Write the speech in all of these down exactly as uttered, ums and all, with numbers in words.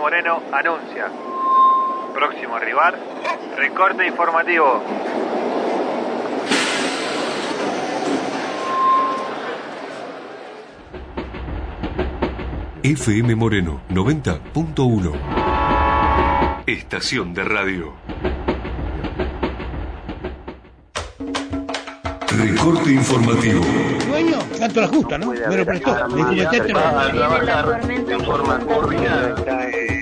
Moreno anuncia. Próximo a arribar, recorte informativo. F M Moreno noventa punto uno. Estación de radio. Recorte informativo. Dueño, tanto la justa, ¿no? Me lo prestó. Le dije, usted te lo va a trabajar de forma coordinada.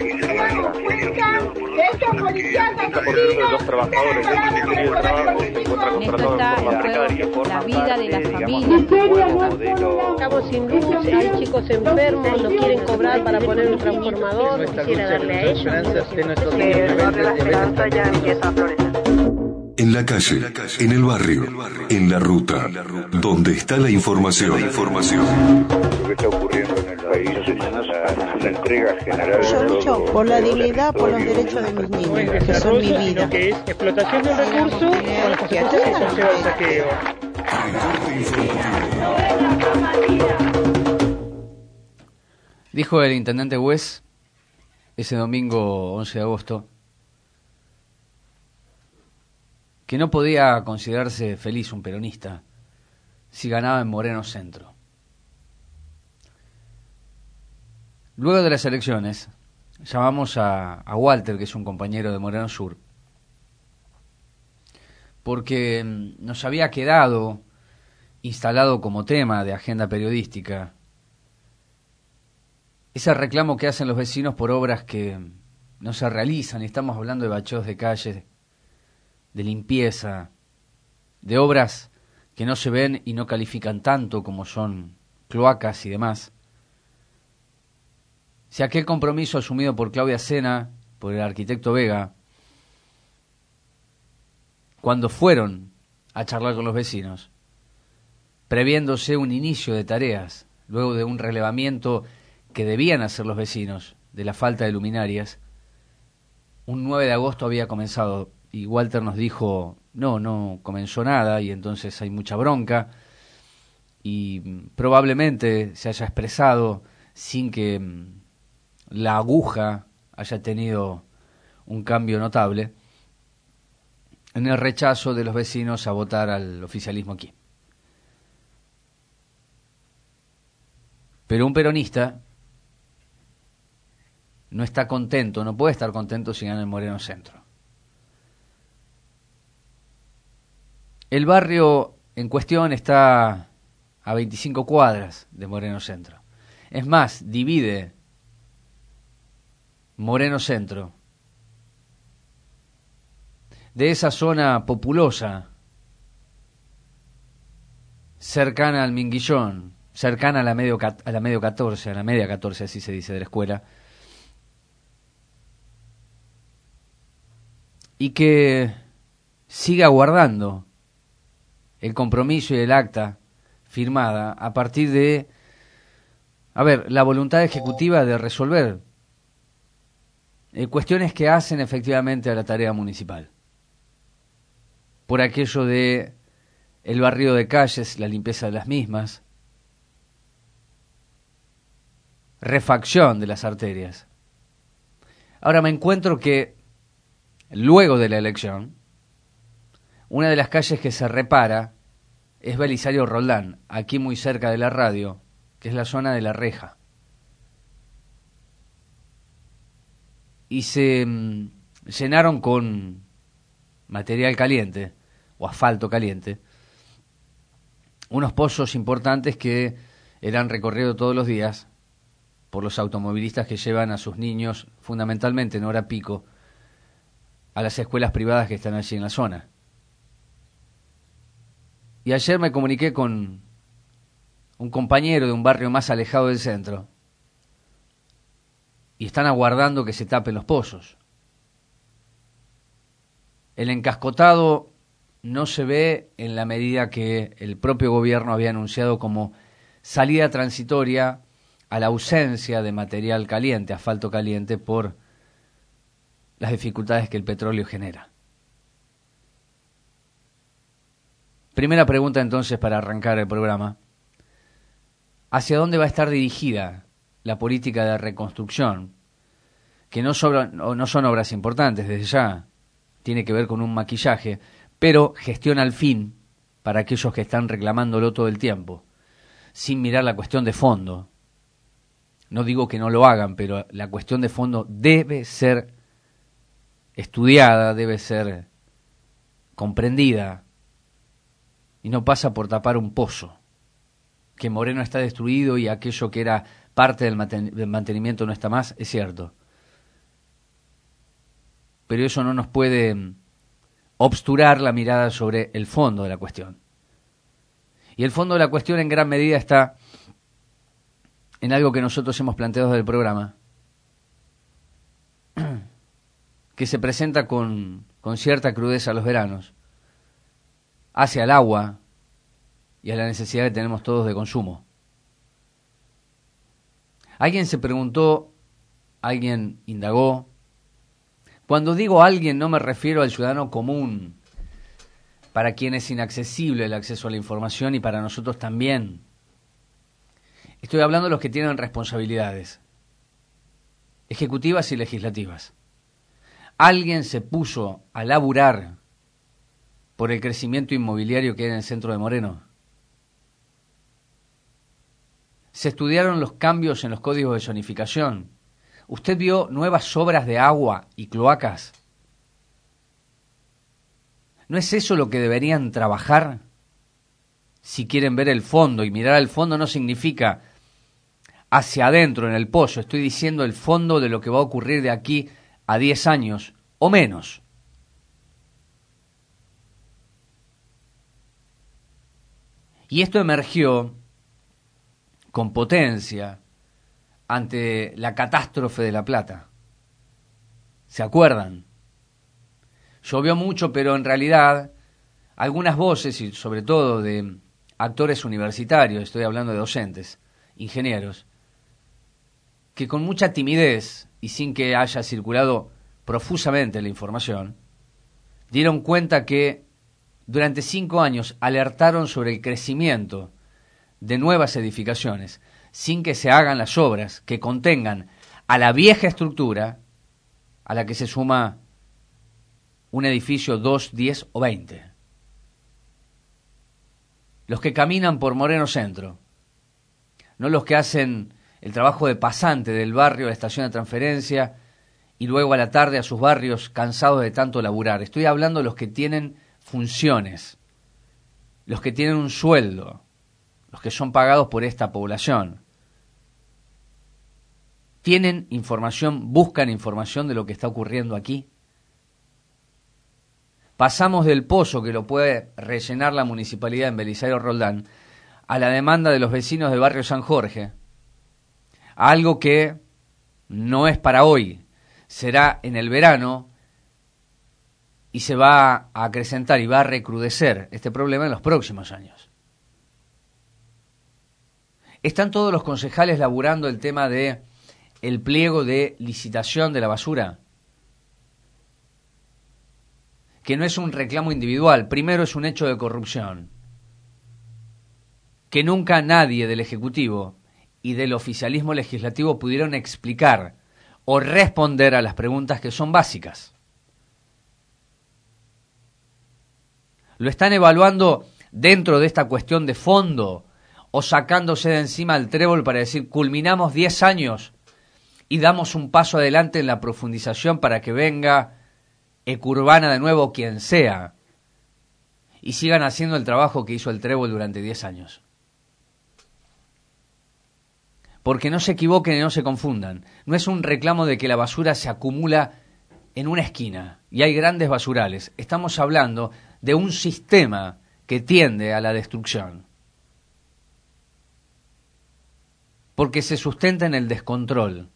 Los trabajadores del Ministerio de Trabajo se encuentran contratados de forma precaria. La vida de las familias. Estamos sin luz, hay chicos enfermos, no quieren cobrar para poner un transformador. Quisiera darle a ellos. El barrio La Esperanza ya empieza a florecer. En la calle, en el barrio, en la ruta, donde está la información. información. Lo que está ocurriendo en el país es una, una entrega general. Yo lucho por la dignidad, por los derechos de mis niños, que son mi vida. Que es explotación del recurso con las consecuencias que conlleva el saqueo. Dijo el intendente Wes ese domingo once de agosto que no podía considerarse feliz un peronista si ganaba en Moreno Centro. Luego de las elecciones, llamamos a, a Walter, que es un compañero de Moreno Sur, porque nos había quedado instalado como tema de agenda periodística ese reclamo que hacen los vecinos por obras que no se realizan, y estamos hablando de bacheos de calles, de limpieza, de obras que no se ven y no califican tanto como son cloacas y demás. Si aquel compromiso asumido por Claudia Sena, por el arquitecto Vega, cuando fueron a charlar con los vecinos, previéndose un inicio de tareas, luego de un relevamiento que debían hacer los vecinos de la falta de luminarias, un nueve de agosto había comenzado. Y Walter nos dijo, no, no comenzó nada, y entonces hay mucha bronca, y probablemente se haya expresado sin que la aguja haya tenido un cambio notable en el rechazo de los vecinos a votar al oficialismo aquí. Pero un peronista no está contento, no puede estar contento si gana el Moreno Centro. El barrio en cuestión está a veinticinco cuadras de Moreno Centro. Es más, divide Moreno Centro de esa zona populosa cercana al Minguillón, cercana a la medio a la medio catorce, a la media catorce, así se dice, de la escuela, y que sigue aguardando el compromiso y el acta firmada a partir de, a ver, la voluntad ejecutiva de resolver eh, cuestiones que hacen efectivamente a la tarea municipal. Por aquello de el barrido de calles, la limpieza de las mismas, refacción de las arterias. Ahora me encuentro que luego de la elección, una de las calles que se repara es Belisario Roldán, aquí muy cerca de la radio, que es la zona de La Reja. Y se mm, llenaron con material caliente, o asfalto caliente, unos pozos importantes que eran recorridos todos los días por los automovilistas que llevan a sus niños, fundamentalmente en hora pico, a las escuelas privadas que están allí en la zona. Y ayer me comuniqué con un compañero de un barrio más alejado del centro y están aguardando que se tapen los pozos. El encascotado no se ve en la medida que el propio gobierno había anunciado como salida transitoria a la ausencia de material caliente, asfalto caliente, por las dificultades que el petróleo genera. Primera pregunta entonces para arrancar el programa. ¿Hacia dónde va a estar dirigida la política de reconstrucción que no, sobra, no son obras importantes desde ya, tiene que ver con un maquillaje, pero gestiona al fin para aquellos que están reclamándolo todo el tiempo, sin mirar la cuestión de fondo. No digo que no lo hagan, pero la cuestión de fondo debe ser estudiada, debe ser comprendida, y no pasa por tapar un pozo, que Moreno está destruido y aquello que era parte del mantenimiento no está más, es cierto. Pero eso no nos puede obsturar la mirada sobre el fondo de la cuestión. Y el fondo de la cuestión en gran medida está en algo que nosotros hemos planteado desde el programa, que se presenta con, con cierta crudeza a los veranos, hacia el agua y a la necesidad que tenemos todos de consumo. Alguien se preguntó, alguien indagó. Cuando digo alguien no me refiero al ciudadano común, para quien es inaccesible el acceso a la información y para nosotros también. Estoy hablando de los que tienen responsabilidades ejecutivas y legislativas. Alguien se puso a laburar por el crecimiento inmobiliario que hay en el centro de Moreno. Se estudiaron los cambios en los códigos de zonificación. ¿Usted vio nuevas obras de agua y cloacas? ¿No es eso lo que deberían trabajar? Si quieren ver el fondo, y mirar al fondo no significa hacia adentro en el pozo, estoy diciendo el fondo de lo que va a ocurrir de aquí a diez años o menos. Y esto emergió con potencia ante la catástrofe de La Plata. ¿Se acuerdan? Llovió mucho, pero en realidad algunas voces, y sobre todo de actores universitarios, estoy hablando de docentes, ingenieros, que con mucha timidez y sin que haya circulado profusamente la información, dieron cuenta que durante cinco años alertaron sobre el crecimiento de nuevas edificaciones, sin que se hagan las obras que contengan a la vieja estructura a la que se suma un edificio dos, diez o veinte. Los que caminan por Moreno Centro, no los que hacen el trabajo de pasante del barrio a la estación de transferencia y luego a la tarde a sus barrios cansados de tanto laburar. Estoy hablando de los que tienen funciones, los que tienen un sueldo, los que son pagados por esta población. ¿Tienen información, buscan información de lo que está ocurriendo aquí? Pasamos del pozo que lo puede rellenar la municipalidad en Belisario Roldán a la demanda de los vecinos del barrio San Jorge, a algo que no es para hoy, será en el verano y se va a acrecentar y va a recrudecer este problema en los próximos años. ¿Están todos los concejales laburando el tema de el pliego de licitación de la basura? Que no es un reclamo individual, primero es un hecho de corrupción, que nunca nadie del Ejecutivo y del oficialismo legislativo pudieron explicar o responder a las preguntas que son básicas. ¿Lo están evaluando dentro de esta cuestión de fondo o sacándose de encima el trébol para decir culminamos diez años y damos un paso adelante en la profundización para que venga Ecurbana de nuevo, quien sea, y sigan haciendo el trabajo que hizo el trébol durante diez años? Porque no se equivoquen y no se confundan. No es un reclamo de que la basura se acumula en una esquina y hay grandes basurales. Estamos hablando de un sistema que tiende a la destrucción. Porque se sustenta en el descontrol.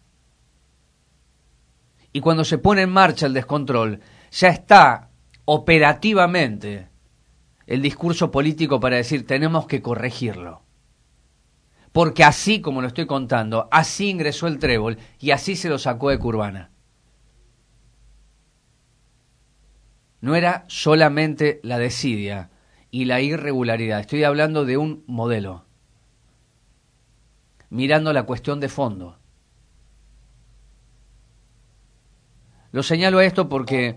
Y cuando se pone en marcha el descontrol, ya está operativamente el discurso político para decir tenemos que corregirlo. Porque así como lo estoy contando, así ingresó el trébol y así se lo sacó de Ecurbana. No era solamente la desidia y la irregularidad, estoy hablando de un modelo, mirando la cuestión de fondo. Lo señalo a esto porque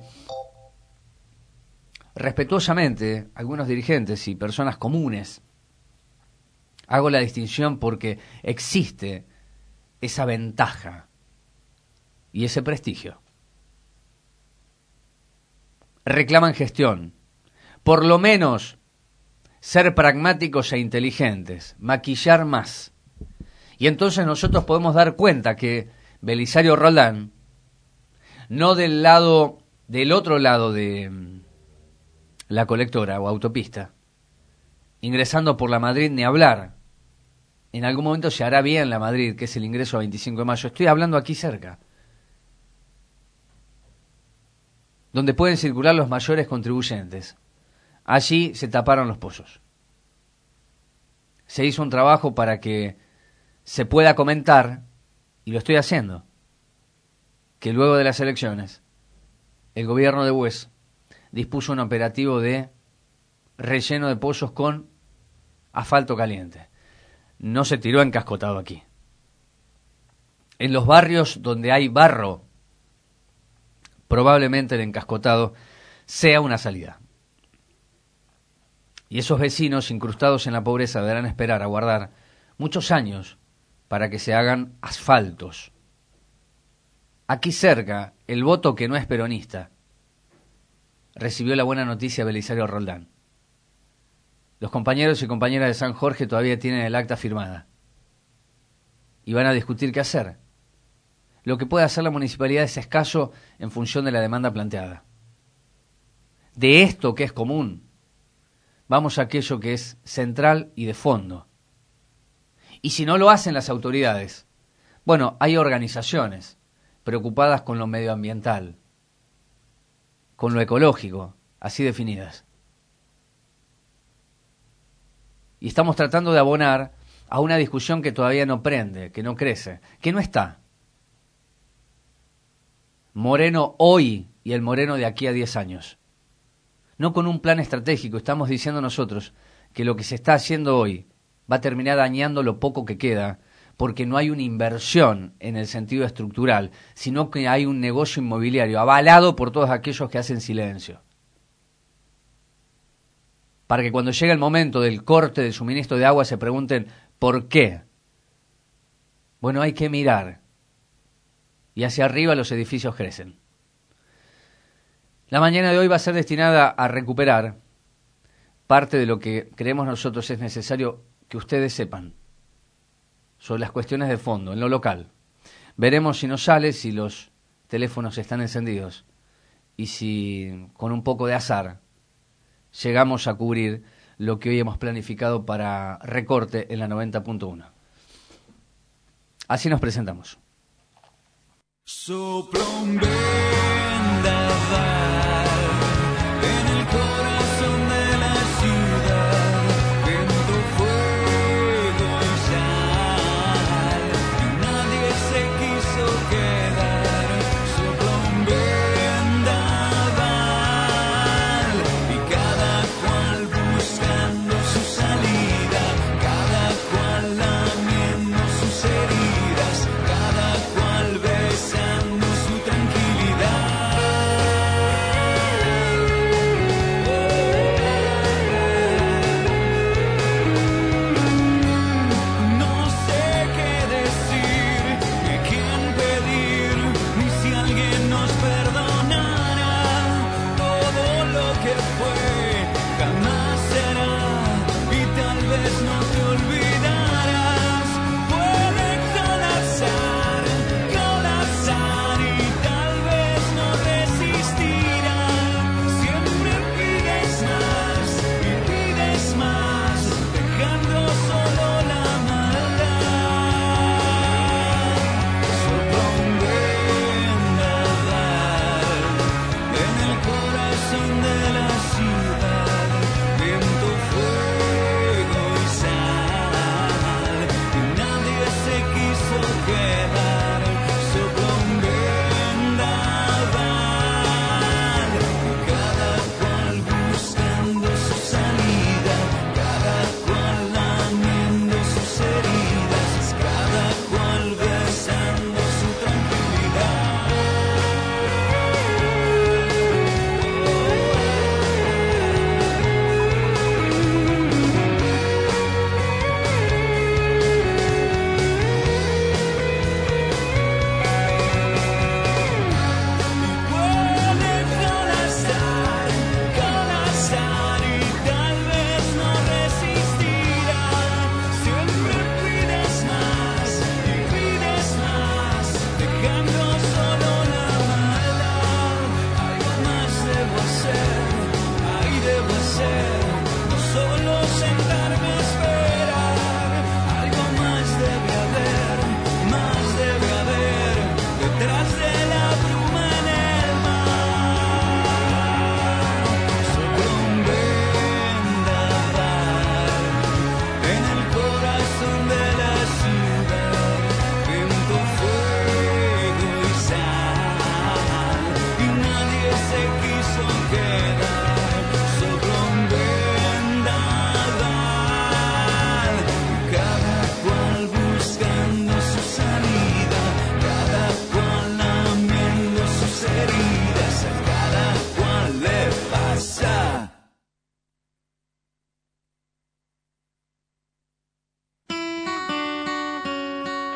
respetuosamente algunos dirigentes y personas comunes, hago la distinción porque existe esa ventaja y ese prestigio, reclaman gestión, por lo menos ser pragmáticos e inteligentes, maquillar más. Y entonces nosotros podemos dar cuenta que Belisario Roldán, no del lado, del otro lado de la colectora o autopista, ingresando por la Madrid ni hablar, en algún momento se hará bien la Madrid, que es el ingreso a veinticinco de mayo, estoy hablando aquí cerca, donde pueden circular los mayores contribuyentes. Allí se taparon los pozos. Se hizo un trabajo para que se pueda comentar, y lo estoy haciendo, que luego de las elecciones, el gobierno de Bues dispuso un operativo de relleno de pozos con asfalto caliente. No se tiró encascotado aquí. En los barrios donde hay barro, probablemente el encascotado sea una salida. Y esos vecinos incrustados en la pobreza deberán esperar, aguardar muchos años para que se hagan asfaltos. Aquí cerca, el voto que no es peronista recibió la buena noticia de Belisario Roldán. Los compañeros y compañeras de San Jorge todavía tienen el acta firmada y van a discutir qué hacer. Lo que puede hacer la municipalidad es escaso en función de la demanda planteada. De esto que es común, vamos a aquello que es central y de fondo. Y si no lo hacen las autoridades, bueno, hay organizaciones preocupadas con lo medioambiental, con lo ecológico, así definidas. Y estamos tratando de abonar a una discusión que todavía no prende, que no crece, que no está. Moreno hoy y el Moreno de aquí a diez años. No con un plan estratégico, estamos diciendo nosotros que lo que se está haciendo hoy va a terminar dañando lo poco que queda, porque no hay una inversión en el sentido estructural, sino que hay un negocio inmobiliario avalado por todos aquellos que hacen silencio. Para que cuando llegue el momento del corte del suministro de agua se pregunten ¿por qué? Bueno, hay que mirar. Y hacia arriba los edificios crecen. La mañana de hoy va a ser destinada a recuperar parte de lo que creemos nosotros es necesario que ustedes sepan sobre las cuestiones de fondo, en lo local. Veremos si nos sale, si los teléfonos están encendidos y si con un poco de azar llegamos a cubrir lo que hoy hemos planificado para recorte en la noventa punto uno. Así nos presentamos. Sopla un vendaval en el corazón de la ciudad, viento, fuego y sal, y nadie se quiso quedar. Sopla un vendaval y cada cual buscando su salida, cada cual lamiendo sus heridas, cada cual besando su tranquilidad.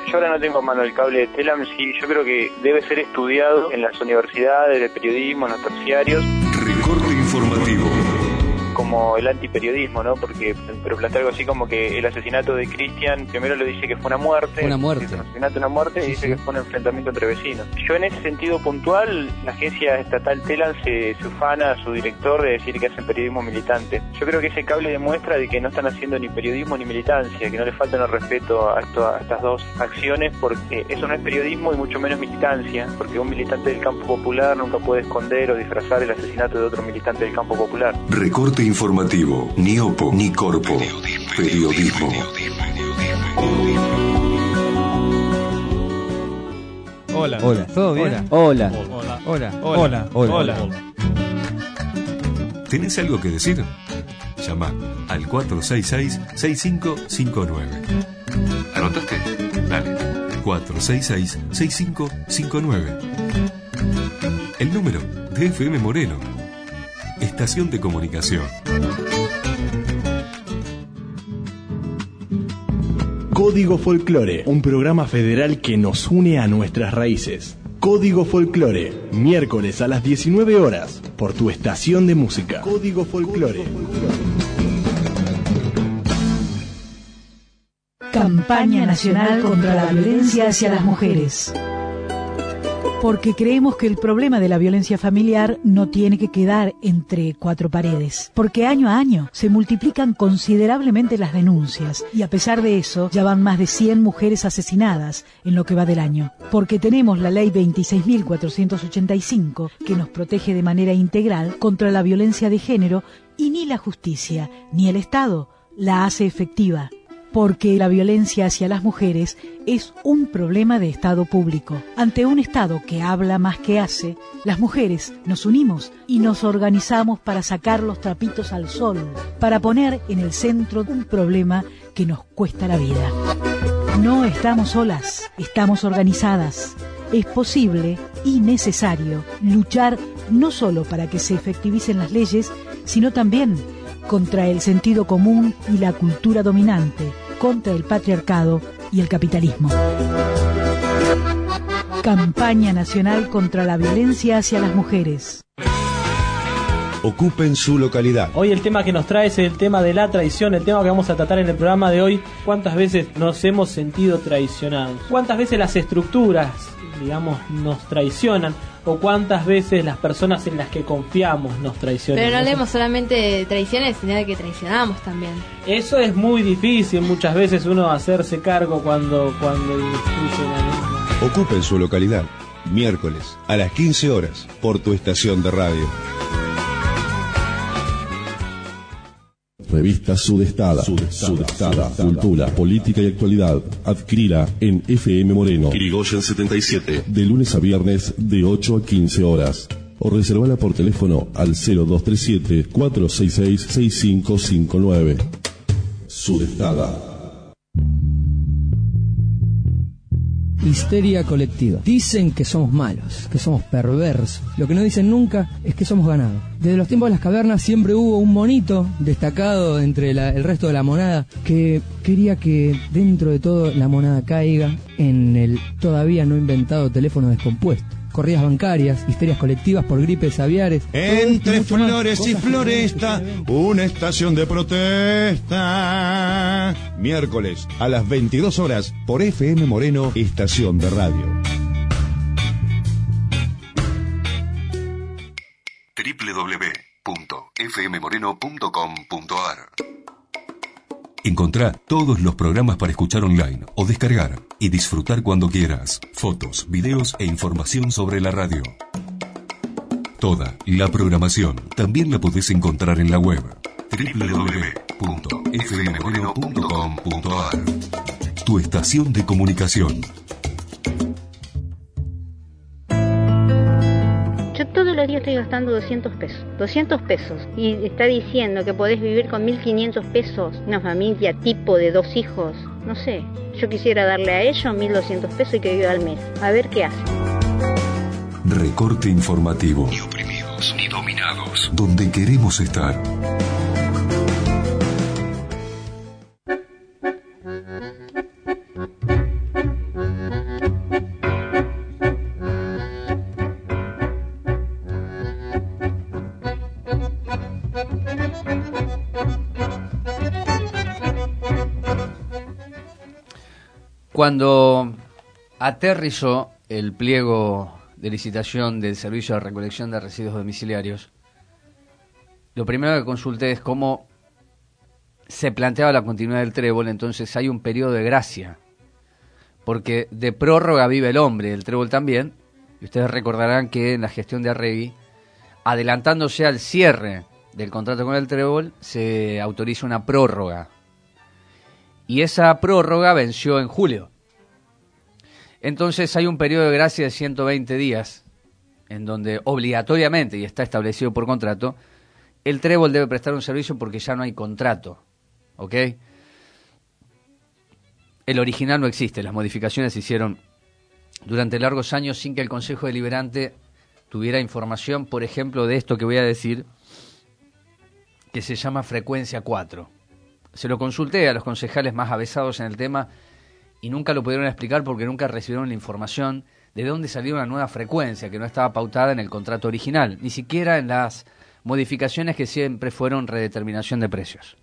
Yo ahora no tengo en mano el cable de Telam, sí, yo creo que debe ser estudiado en las universidades de periodismo, en los terciarios. Recorte informativo. Como el antiperiodismo, ¿no? Porque, pero plantea algo así como que el asesinato de Cristian, primero le dice que fue una muerte. Una muerte. Un asesinato, una muerte, sí, y dice sí. que fue un enfrentamiento entre vecinos. Yo en ese sentido puntual, la agencia estatal Telam se, se ufana a su director de decir que hacen periodismo militante. Yo creo que ese cable demuestra de que no están haciendo ni periodismo ni militancia, que no le faltan el respeto a, esto, a estas dos acciones, porque eso no es periodismo y mucho menos militancia, porque un militante del campo popular nunca puede esconder o disfrazar el asesinato de otro militante del campo popular. Recorte informativo, ni opo, ni corpo. Periodismo. Periodismo. Hola. Hola. ¿Todo bien? Hola. Hola. Hola. Hola. Hola. Hola. ¿Tenés algo que decir? Llama al cuatro seis seis, seis cinco cinco nueve. ¿Anotaste? Dale. cuatro seis seis, seis cinco cinco nueve. El número de F M Moreno. Estación de comunicación. Código Folclore, un programa federal que nos une a nuestras raíces. Código Folclore, miércoles a las diecinueve horas, por tu estación de música. Código Folclore. Campaña Nacional contra la Violencia hacia las Mujeres. Porque creemos que el problema de la violencia familiar no tiene que quedar entre cuatro paredes. Porque año a año se multiplican considerablemente las denuncias y a pesar de eso ya van más de cien mujeres asesinadas en lo que va del año. Porque tenemos la ley veintiséis mil cuatrocientos ochenta y cinco que nos protege de manera integral contra la violencia de género y ni la justicia ni el Estado la hace efectiva. Porque la violencia hacia las mujeres es un problema de Estado público. Ante un Estado que habla más que hace, las mujeres nos unimos y nos organizamos para sacar los trapitos al sol, para poner en el centro un problema que nos cuesta la vida. No estamos solas, estamos organizadas. Es posible y necesario luchar no solo para que se efectivicen las leyes, sino también contra el sentido común y la cultura dominante, contra el patriarcado y el capitalismo. Campaña Nacional contra la Violencia hacia las Mujeres. Ocupen su localidad. Hoy el tema que nos trae es el tema de la traición, el tema que vamos a tratar en el programa de hoy. ¿Cuántas veces nos hemos sentido traicionados? ¿Cuántas veces las estructuras, digamos, nos traicionan? ¿O cuántas veces las personas en las que confiamos nos traicionan? Pero no hablemos solamente de traiciones, sino de que traicionamos también. Eso es muy difícil muchas veces uno hacerse cargo cuando, cuando institucionalmente. Ocupen su localidad. Miércoles a las quince horas por tu estación de radio. Revista Sudestada, Sudestada, Sudestada, Cultura, Política y Actualidad. Adquirila en F M Moreno, Irigoyen setenta y siete. De lunes a viernes de ocho a quince horas. O reservala por teléfono al cero dos tres siete, cuatro seis seis, seis cinco cinco nueve. Sudestada. Histeria colectiva. Dicen que somos malos, que somos perversos. Lo que no dicen nunca es que somos ganados. Desde los tiempos de las cavernas siempre hubo un monito destacado entre la, el resto de la monada que quería que dentro de todo la monada caiga en el todavía no inventado teléfono descompuesto. Corridas bancarias, histerias colectivas por gripes aviares. Entre flores y floresta, una estación de protesta. Miércoles a las veintidós horas por F M Moreno, estación de radio. doble u doble u doble u punto f m moreno punto com punto a r. Encontrá todos los programas para escuchar online o descargar y disfrutar cuando quieras. Fotos, videos e información sobre la radio. Toda la programación también la podés encontrar en la web doble u doble u doble u punto f m moreno punto com punto a r. Tu estación de comunicación. Yo todos los días estoy gastando doscientos pesos. doscientos pesos. Y está diciendo que podés vivir con mil quinientos pesos. Una familia tipo de dos hijos. No sé. Yo quisiera darle a ellos mil doscientos pesos y que viva al mes. A ver qué hace. Recorte informativo. Ni oprimidos ni dominados. Donde queremos estar. Cuando aterrizó el pliego de licitación del servicio de recolección de residuos domiciliarios, lo primero que consulté es cómo se planteaba la continuidad del trébol. Entonces hay un periodo de gracia, porque de prórroga vive el hombre, el trébol también, y ustedes recordarán que en la gestión de Arregui, adelantándose al cierre del contrato con el trébol, se autoriza una prórroga, y esa prórroga venció en julio. Entonces hay un periodo de gracia de ciento veinte días, en donde obligatoriamente, y está establecido por contrato, el trébol debe prestar un servicio porque ya no hay contrato, ¿ok? El original no existe, las modificaciones se hicieron durante largos años sin que el Consejo Deliberante tuviera información, por ejemplo, de esto que voy a decir, que se llama frecuencia cuatro. Se lo consulté a los concejales más avesados en el tema y nunca lo pudieron explicar porque nunca recibieron la información de dónde salió una nueva frecuencia que no estaba pautada en el contrato original, ni siquiera en las modificaciones que siempre fueron redeterminación de precios.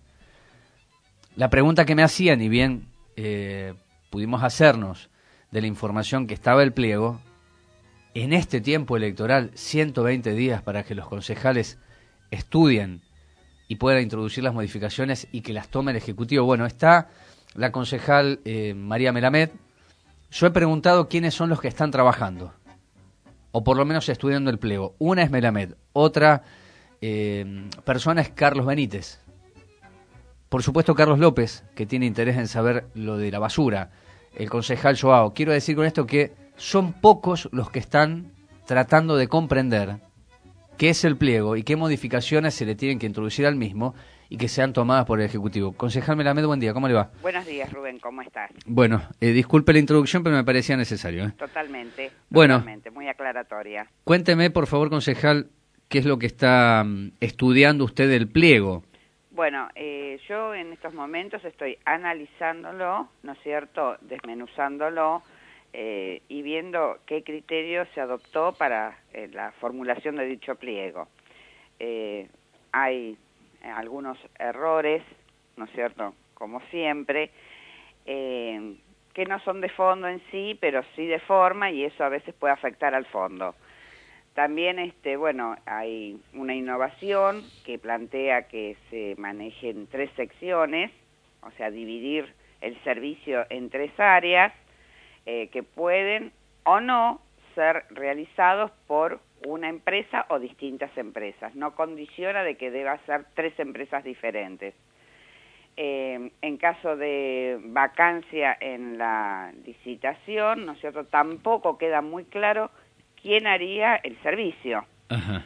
La pregunta que me hacían, y bien eh, pudimos hacernos de la información que estaba el pliego, en este tiempo electoral, ciento veinte días para que los concejales estudien y puedan introducir las modificaciones y que las tome el Ejecutivo. Bueno, está la concejal eh, María Melamed. Yo he preguntado quiénes son los que están trabajando, o por lo menos estudiando el pliego. Una es Melamed, otra eh, persona es Carlos Benítez. Por supuesto Carlos López, que tiene interés en saber lo de la basura. El concejal Joao. Quiero decir con esto que son pocos los que están tratando de comprender qué es el pliego y qué modificaciones se le tienen que introducir al mismo y que sean tomadas por el Ejecutivo. Concejal Melamed, buen día, ¿cómo le va? Buenos días, Rubén, ¿cómo estás? Bueno, eh, disculpe la introducción, pero me parecía necesario. ¿eh? Totalmente, bueno, totalmente, muy aclaratoria. Cuénteme, por favor, concejal, qué es lo que está um, estudiando usted del pliego. Bueno, eh, yo en estos momentos estoy analizándolo, ¿no es cierto?, desmenuzándolo, Eh, y viendo qué criterio se adoptó para eh, la formulación de dicho pliego. Eh, hay eh, algunos errores, ¿no es cierto?, como siempre, eh, que no son de fondo en sí, pero sí de forma, y eso a veces puede afectar al fondo. También, este, bueno, hay una innovación que plantea que se manejen tres secciones, o sea, dividir el servicio en tres áreas, Eh, que pueden o no ser realizados por una empresa o distintas empresas. No condiciona de que deba ser tres empresas diferentes. Eh, en caso de vacancia en la licitación, ¿no es cierto?, tampoco queda muy claro quién haría el servicio. Ajá.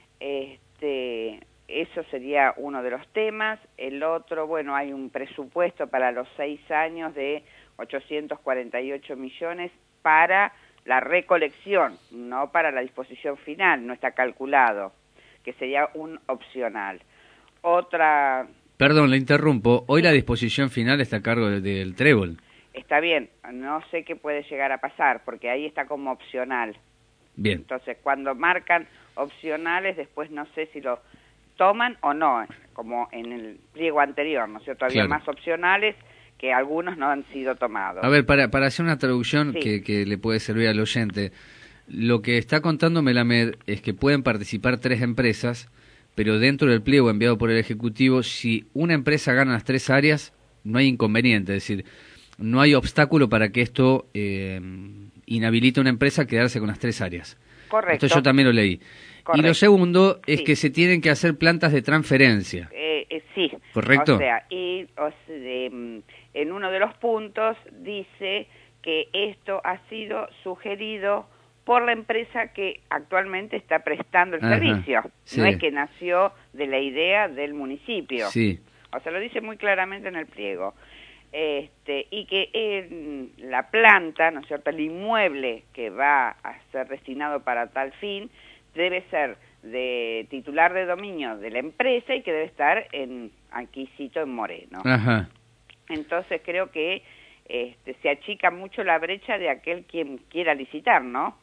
Este, eso sería uno de los temas. El otro, bueno, hay un presupuesto para los seis años de ochocientos cuarenta y ocho millones para la recolección, no para la disposición final, no está calculado, que sería un opcional. Otra... Perdón, le interrumpo. Hoy la disposición final está a cargo del, del trébol. Está bien, no sé qué puede llegar a pasar, porque ahí está como opcional. Bien. Entonces, cuando marcan opcionales, después no sé si lo toman o no, como en el pliego anterior, ¿no es cierto? Había Claro. más opcionales que algunos no han sido tomados. A ver, para, para hacer una traducción Sí. que, que le puede servir al oyente, lo que está contando Melamed es que pueden participar tres empresas, pero dentro del pliego enviado por el Ejecutivo, si una empresa gana las tres áreas, no hay inconveniente, es decir, no hay obstáculo para que esto eh, inhabilite a una empresa a quedarse con las tres áreas. Correcto. Esto yo también lo leí. Correcto. Y lo segundo es Sí. que se tienen que hacer plantas de transferencia. Eh, eh, sí. ¿Correcto? O sea, y o sea, de, mm, en uno de los puntos dice que esto ha sido sugerido por la empresa que actualmente está prestando el Ajá, servicio. sí. No es que nació de la idea del municipio. Sí. O sea, lo dice muy claramente en el pliego. Este, y que en la planta, ¿no es cierto?, el inmueble que va a ser destinado para tal fin, debe ser de titular de dominio de la empresa y que debe estar en aquí cito en Moreno. Ajá. Entonces creo que este, se achica mucho la brecha de aquel quien quiera licitar, ¿no?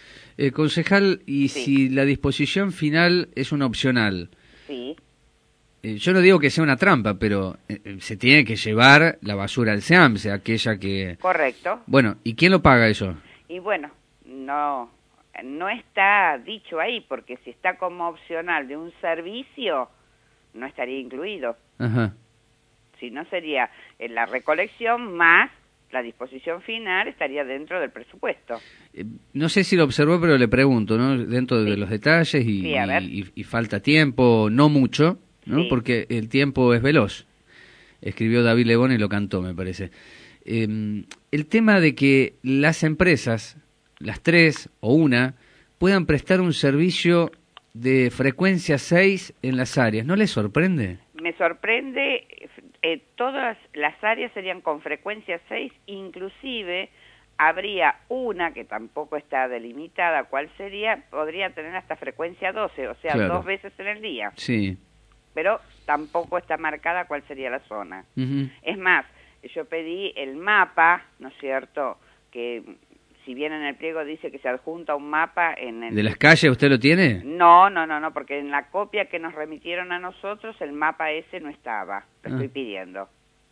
Eh, concejal, y Sí. si la disposición final es una opcional, Sí. eh, yo no digo que sea una trampa, pero eh, se tiene que llevar la basura al SEAMSE, aquella que... Correcto. Bueno, ¿y quién lo paga eso? Y bueno, no, no está dicho ahí, porque si está como opcional de un servicio, no estaría incluido. Ajá. Si no sería en la recolección más la disposición final estaría dentro del presupuesto. Eh, no sé si lo observó, pero le pregunto, ¿no? Dentro de Sí. los detalles y, Sí, a ver. y, y falta tiempo, no mucho, ¿no? Sí. Porque el tiempo es veloz. Escribió David Lebón y lo cantó, me parece. Eh, el tema de que las empresas, las tres o una, puedan prestar un servicio de frecuencia seis en las áreas, ¿no les sorprende? Me sorprende, eh, todas las áreas serían con frecuencia seis, inclusive habría una que tampoco está delimitada, ¿cuál sería? Podría tener hasta frecuencia doce, o sea, Claro. dos veces en el día. Sí. Pero tampoco está marcada cuál sería la zona. Uh-huh. Es más, yo pedí el mapa, ¿no es cierto?, que si bien en el pliego dice que se adjunta un mapa en el... ¿De las calles usted lo tiene? No, no, no, no, porque en la copia que nos remitieron a nosotros el mapa ese no estaba, lo Ah. estoy pidiendo.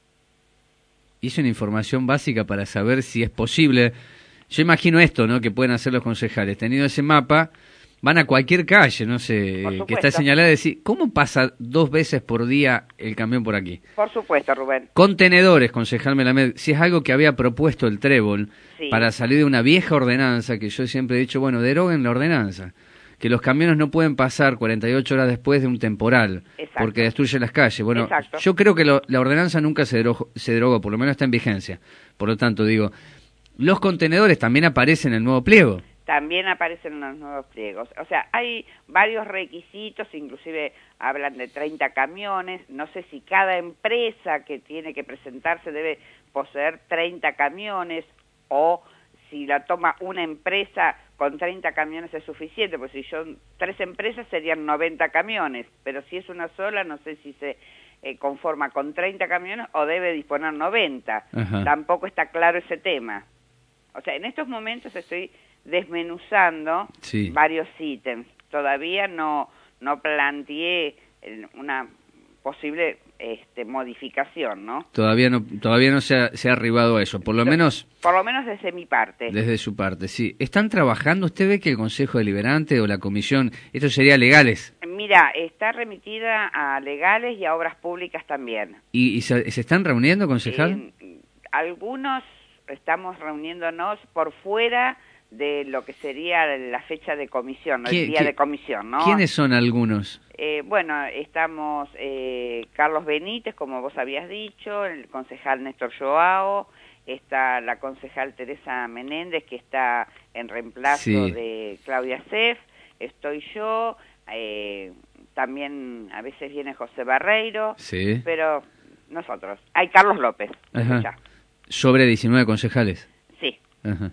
Hizo una información básica para saber si es posible. Yo imagino esto, ¿no? Que pueden hacer los concejales. Teniendo ese mapa, van a cualquier calle, no sé, Por eh, que supuesto. está señalada, y decir, ¿cómo pasa dos veces por día el camión por aquí? Por supuesto, Rubén. Contenedores, concejal Melamed, si es algo que había propuesto el Trébol Sí. para salir de una vieja ordenanza, que yo siempre he dicho, bueno, deroguen la ordenanza, que los camiones no pueden pasar cuarenta y ocho horas después de un temporal, Exacto. porque destruye las calles. Bueno, Exacto. yo creo que lo- la ordenanza nunca se derogó, se derogó, por lo menos está en vigencia. Por lo tanto, digo, los contenedores también aparecen en el nuevo pliego. También aparecen en los nuevos pliegos. O sea, hay varios requisitos, inclusive hablan de treinta camiones. No sé si cada empresa que tiene que presentarse debe poseer treinta camiones o si la toma una empresa con treinta camiones es suficiente, pues si son tres empresas serían noventa camiones, pero si es una sola no sé si se eh, conforma con treinta camiones o debe disponer noventa. Ajá. Tampoco está claro ese tema. O sea, en estos momentos estoy desmenuzando Sí. varios ítems. Todavía no, no planteé eh, una posible este, modificación, ¿no? Todavía no, todavía no se ha, se ha arribado a eso, por lo menos Por lo menos desde mi parte. desde su parte, sí. ¿Están trabajando? ¿Usted ve que el Consejo Deliberante o la Comisión, esto sería legales, Mira, está remitida a legales y a obras públicas también. y, y se, se están reuniendo, concejal? Eh, algunos estamos reuniéndonos por fuera de lo que sería la fecha de comisión, ¿no? ¿Qué- el día qué- de comisión, ¿no? ¿Quiénes son algunos? Eh, bueno, estamos eh, Carlos Benítez, como vos habías dicho, el concejal Néstor Joao, está la concejal Teresa Menéndez, que está en reemplazo Sí. de Claudia Sef, estoy yo, eh, también a veces viene José Barreiro, Sí. pero nosotros. Hay Carlos López, Ajá. ya. Sobre diecinueve concejales. Sí. Ajá.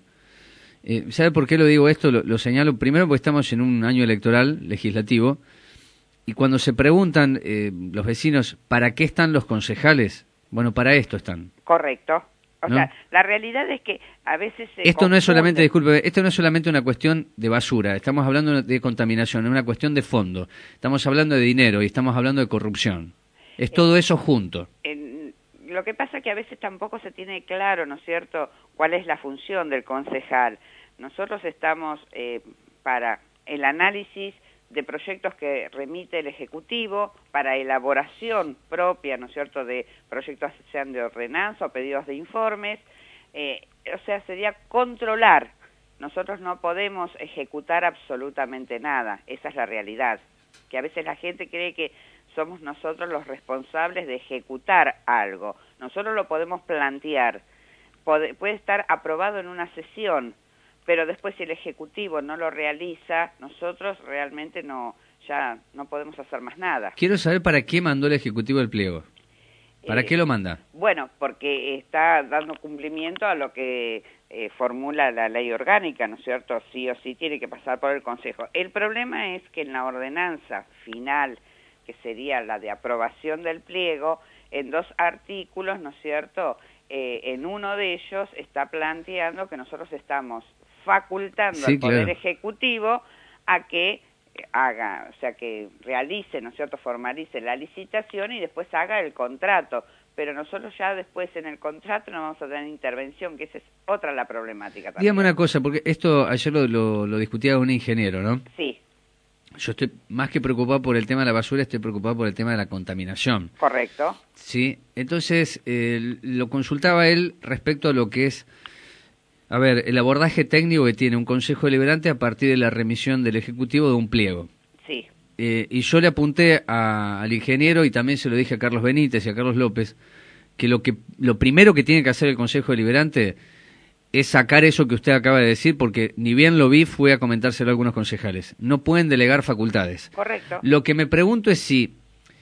Eh, ¿Sabe por qué lo digo esto? Lo, lo señalo primero porque estamos en un año electoral legislativo y cuando se preguntan eh, los vecinos ¿para qué están los concejales? Bueno, para esto están. Correcto. O ¿No? sea, la realidad es que a veces se Esto no es solamente, confunde. disculpe, esto no es solamente una cuestión de basura, estamos hablando de contaminación, es una cuestión de fondo, estamos hablando de dinero y estamos hablando de corrupción. Es todo eso junto. En- lo que pasa es que a veces tampoco se tiene claro, ¿no es cierto?, cuál es la función del concejal. Nosotros estamos eh, para el análisis de proyectos que remite el Ejecutivo, para elaboración propia, ¿no es cierto?, de proyectos sean de ordenanza o pedidos de informes. Eh, o sea, sería controlar. Nosotros no podemos ejecutar absolutamente nada. Esa es la realidad. Que a veces la gente cree que somos nosotros los responsables de ejecutar algo. Nosotros lo podemos plantear. Puede, puede estar aprobado en una sesión, pero después si el Ejecutivo no lo realiza, nosotros realmente no ya no podemos hacer más nada. Quiero saber para qué mandó el Ejecutivo el pliego. ¿Para Eh, qué lo manda? Bueno, porque está dando cumplimiento a lo que eh, formula la ley orgánica, ¿no es cierto? Sí o sí tiene que pasar por el Consejo. El problema es que en la ordenanza final, que sería la de aprobación del pliego, en dos artículos, ¿no es cierto?, eh, en uno de ellos está planteando que nosotros estamos facultando Sí, al Poder claro. Ejecutivo a que haga, o sea, que realice, ¿no es cierto?, formalice la licitación y después haga el contrato. Pero nosotros ya después en el contrato no vamos a tener intervención, que esa es otra la problemática también. Dígame una cosa, porque esto ayer lo, lo, lo discutía un ingeniero, ¿no? Sí. Yo estoy más que preocupado por el tema de la basura, estoy preocupado por el tema de la contaminación. Correcto. Sí, entonces eh, lo consultaba él respecto a lo que es, a ver, el abordaje técnico que tiene un Consejo Deliberante a partir de la remisión del Ejecutivo de un pliego. Sí. Eh, y yo le apunté a, al ingeniero y también se lo dije a Carlos Benítez y a Carlos López, que lo, que lo primero que tiene que hacer el Consejo Deliberante es sacar eso que usted acaba de decir, porque ni bien lo vi, fue a comentárselo a algunos concejales. No pueden delegar facultades. Correcto. Lo que me pregunto es si,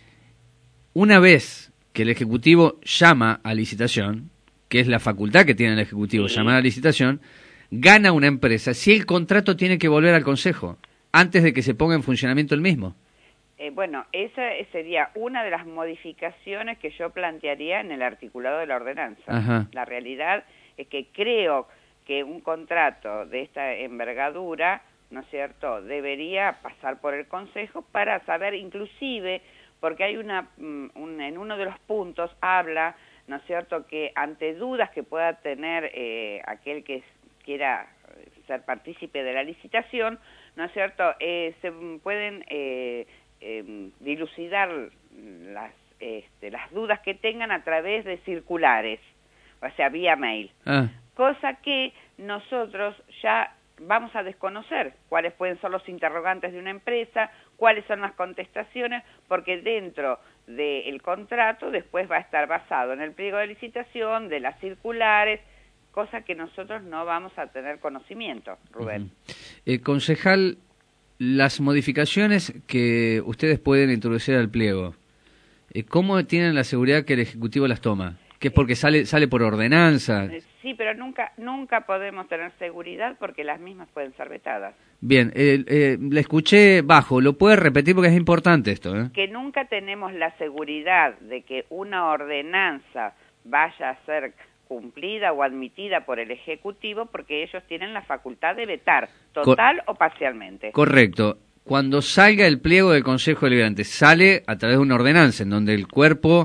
una vez que el Ejecutivo llama a licitación, que es la facultad que tiene el Ejecutivo, sí, llamar a licitación, gana una empresa, si el contrato tiene que volver al Consejo, antes de que se ponga en funcionamiento el mismo. Eh, bueno, esa sería una de las modificaciones que yo plantearía en el articulado de la ordenanza. Ajá. La realidad es que creo que un contrato de esta envergadura, ¿no es cierto?, debería pasar por el Consejo para saber, inclusive, porque hay una, un, en uno de los puntos habla, ¿no es cierto?, que ante dudas que pueda tener eh, aquel que quiera ser partícipe de la licitación, ¿no es cierto?, eh, se pueden eh, eh, dilucidar las, este, las dudas que tengan a través de circulares, o sea, vía mail. Ah. Cosa que nosotros ya vamos a desconocer cuáles pueden ser los interrogantes de una empresa, cuáles son las contestaciones, porque dentro del contrato después va a estar basado en el pliego de licitación, de las circulares, cosa que nosotros no vamos a tener conocimiento, Rubén. Uh-huh. eh, concejal, las modificaciones que ustedes pueden introducir al pliego, eh, ¿cómo tienen la seguridad que el Ejecutivo las toma? ¿Que es porque sale sale por ordenanza? Eh, sí, pero nunca nunca podemos tener seguridad porque las mismas pueden ser vetadas. Bien, eh, eh, le escuché bajo, ¿lo puede repetir porque es importante esto? ¿eh? Que nunca tenemos la seguridad de que una ordenanza vaya a ser cumplida o admitida por el Ejecutivo porque ellos tienen la facultad de vetar, total Cor- o parcialmente. Correcto. Cuando salga el pliego del Consejo Deliberante, sale a través de una ordenanza en donde el cuerpo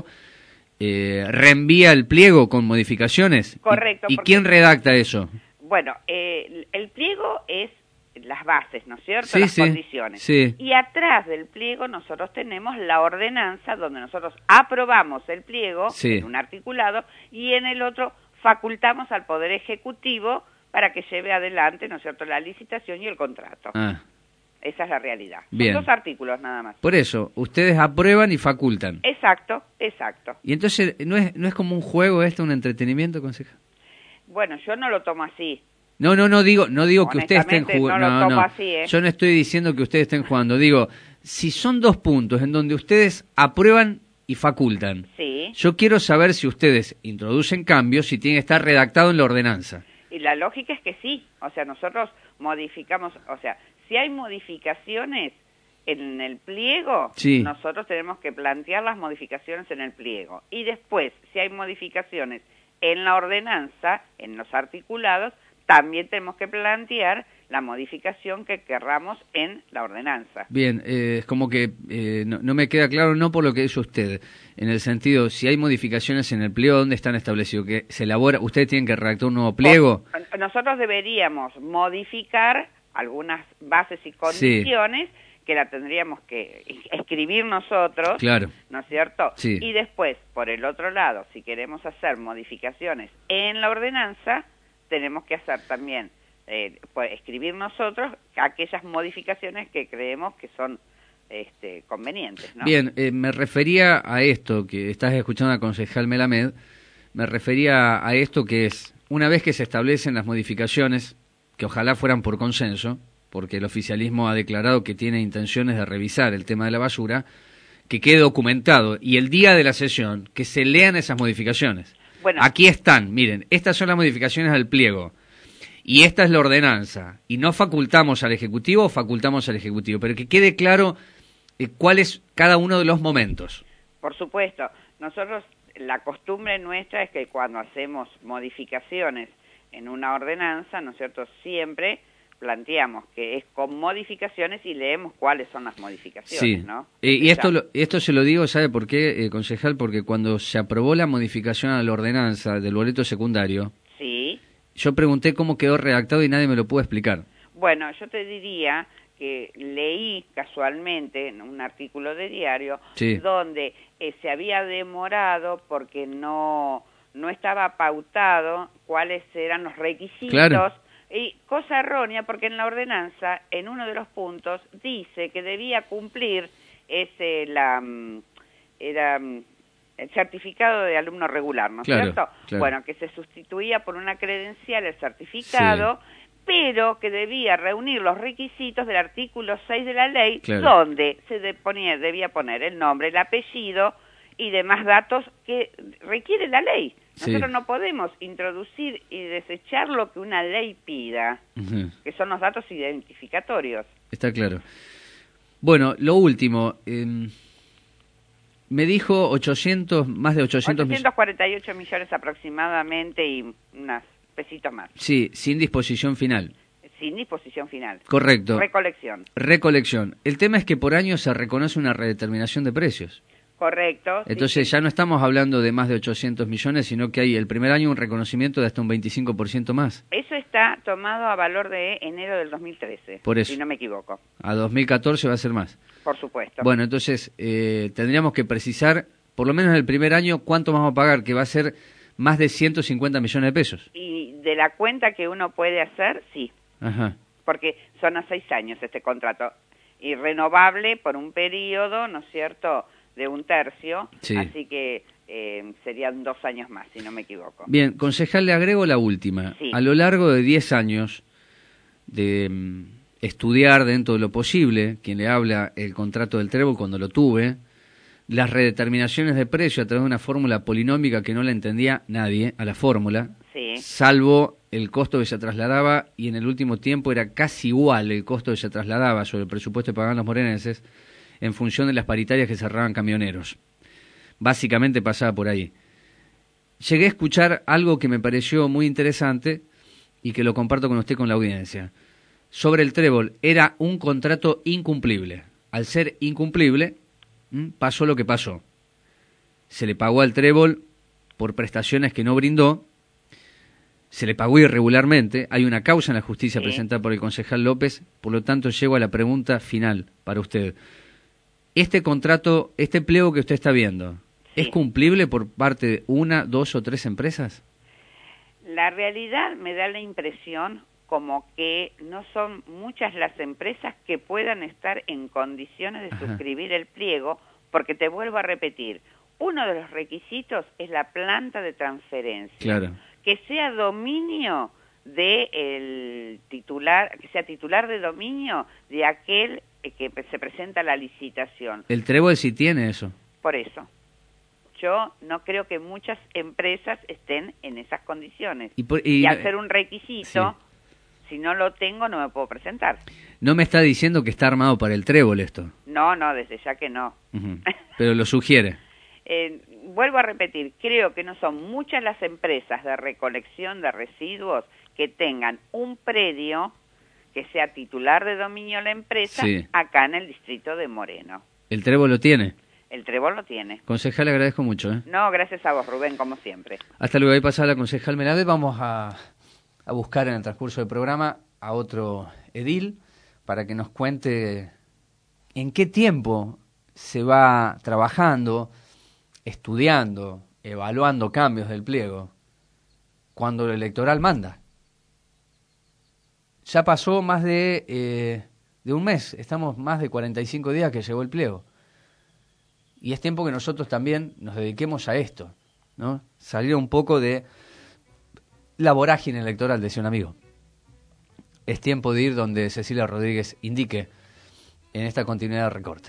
eh, reenvía el pliego con modificaciones. Correcto. ¿Y, y quién redacta eso? Bueno, eh, el pliego es las bases, ¿no es cierto? Sí, las sí, condiciones. Sí. Y atrás del pliego nosotros tenemos la ordenanza donde nosotros aprobamos el pliego sí. en un articulado y en el otro facultamos al Poder Ejecutivo para que lleve adelante, ¿no es cierto?, la licitación y el contrato. Ah. Esa es la realidad. Bien. Son dos artículos nada más. Por eso, ustedes aprueban y facultan. Exacto, exacto. Y entonces, ¿no es, no es como un juego esto, un entretenimiento, concejal? Bueno, yo no lo tomo así. No, no, no digo, no digo que ustedes estén jugando. No, no, no. Así, ¿eh? Yo no estoy diciendo que ustedes estén jugando. Digo, si son dos puntos en donde ustedes aprueban y facultan, sí. Yo quiero saber si ustedes introducen cambios, si tiene que estar redactado en la ordenanza. Y la lógica es que sí. O sea, nosotros modificamos, o sea, si hay modificaciones en el pliego, sí. Nosotros tenemos que plantear las modificaciones en el pliego. Y después, si hay modificaciones en la ordenanza, en los articulados, también tenemos que plantear la modificación que querramos en la ordenanza. Bien, eh, es como que eh, no, no me queda claro, no por lo que dice usted, en el sentido, si hay modificaciones en el pliego, ¿dónde están establecidos? ¿Que se elabora, ustedes tienen que redactar un nuevo pliego? O, nosotros deberíamos modificar algunas bases y condiciones sí. Que la tendríamos que escribir nosotros, claro. ¿No es cierto? Sí. Y después, por el otro lado, si queremos hacer modificaciones en la ordenanza, tenemos que hacer también, eh, pues, escribir nosotros aquellas modificaciones que creemos que son este, convenientes, ¿no? Bien, eh, me refería a esto, que estás escuchando al concejal Melamed, me refería a esto que es, una vez que se establecen las modificaciones, que ojalá fueran por consenso, porque el oficialismo ha declarado que tiene intenciones de revisar el tema de la basura, que quede documentado, y el día de la sesión, que se lean esas modificaciones. Bueno. Aquí están, miren, estas son las modificaciones al pliego, y esta es la ordenanza, y no facultamos al Ejecutivo o facultamos al Ejecutivo, pero que quede claro eh, cuál es cada uno de los momentos. Por supuesto, nosotros, la costumbre nuestra es que cuando hacemos modificaciones en una ordenanza, ¿no es cierto?, siempre planteamos que es con modificaciones y leemos cuáles son las modificaciones, sí. ¿no? Eh, y esto, lo, esto se lo digo, ¿sabe por qué, eh, concejal? Porque cuando se aprobó la modificación a la ordenanza del boleto secundario, sí. Yo pregunté cómo quedó redactado y nadie me lo pudo explicar. Bueno, yo te diría que leí casualmente en un artículo de diario sí. donde eh, se había demorado porque no, no estaba pautado cuáles eran los requisitos. Claro. Y cosa errónea, porque en la ordenanza, en uno de los puntos, dice que debía cumplir ese, la, era, el certificado de alumno regular, ¿no es claro, cierto? Claro. Bueno, que se sustituía por una credencial el certificado, sí. pero que debía reunir los requisitos del artículo seis de la ley, claro. donde se de ponía, debía poner el nombre, el apellido y demás datos que requiere la ley. Nosotros sí. no podemos introducir y desechar lo que una ley pida, uh-huh. que son los datos identificatorios. Está claro. Bueno, lo último, eh, me dijo ochocientos, más de ochocientos... ochocientos cuarenta y ocho millones aproximadamente y unos pesitos más. Sí, sin disposición final. Sin disposición final. Correcto. Recolección. Recolección. El tema es que por año se reconoce una redeterminación de precios. Correcto. Entonces sí. ya no estamos hablando de más de ochocientos millones, sino que hay el primer año un reconocimiento de hasta un veinticinco por ciento más. Eso está tomado a valor de enero del dos mil trece, por eso. si no me equivoco. A dos mil catorce va a ser más. Por supuesto. Bueno, entonces eh, tendríamos que precisar, por lo menos en el primer año, cuánto vamos a pagar, que va a ser más de ciento cincuenta millones de pesos. Y de la cuenta que uno puede hacer, sí. Ajá. Porque son a seis años este contrato. Y renovable por un periodo, ¿no es cierto?, de un tercio, sí. así que eh, serían dos años más, si no me equivoco. Bien, concejal, le agrego la última. Sí. A lo largo de diez años de um, estudiar dentro de lo posible, quien le habla el contrato del Trébol cuando lo tuve, las redeterminaciones de precio a través de una fórmula polinómica que no la entendía nadie, a la fórmula, sí. salvo el costo que se trasladaba, y en el último tiempo era casi igual el costo que se trasladaba sobre el presupuesto que pagaban los moreneses, en función de las paritarias que cerraban camioneros. Básicamente pasaba por ahí. Llegué a escuchar algo que me pareció muy interesante y que lo comparto con usted, con la audiencia. Sobre el Trébol, era un contrato incumplible. Al ser incumplible, pasó lo que pasó. Se le pagó al Trébol por prestaciones que no brindó, se le pagó irregularmente, hay una causa en la justicia sí. presentada por el concejal López, por lo tanto llego a la pregunta final para usted. Este contrato, este pliego que usted está viendo, sí. ¿es cumplible por parte de una, dos o tres empresas? La realidad me da la impresión como que no son muchas las empresas que puedan estar en condiciones de Ajá. suscribir el pliego, porque te vuelvo a repetir, uno de los requisitos es la planta de transferencia. Claro. Que sea dominio de el titular, que sea titular de dominio de aquel que se presenta a la licitación. El Trébol sí tiene eso. Por eso. Yo no creo que muchas empresas estén en esas condiciones. Y, por, y, y al ser un requisito, sí. si no lo tengo, no me puedo presentar. No me está diciendo que está armado para el Trébol esto. No, no, desde ya que no. Uh-huh. Pero lo sugiere. eh, vuelvo a repetir, creo que no son muchas las empresas de recolección de residuos que tengan un predio que sea titular de dominio la empresa sí. acá en el distrito de Moreno. ¿El Trébol lo tiene? El Trébol lo tiene. Concejal, le agradezco mucho. ¿eh? No, gracias a vos, Rubén, como siempre. Hasta luego. Ahí pasada la concejal Melade. Vamos a, a buscar en el transcurso del programa a otro edil para que nos cuente en qué tiempo se va trabajando, estudiando, evaluando cambios del pliego, cuando el electoral manda. Ya pasó más de, eh, de un mes, estamos más de cuarenta y cinco días que llegó el pliego. Y es tiempo que nosotros también nos dediquemos a esto, ¿no? Salir un poco de la vorágine electoral, decía un amigo. Es tiempo de ir donde Cecilia Rodríguez indique en esta continuidad de recorte.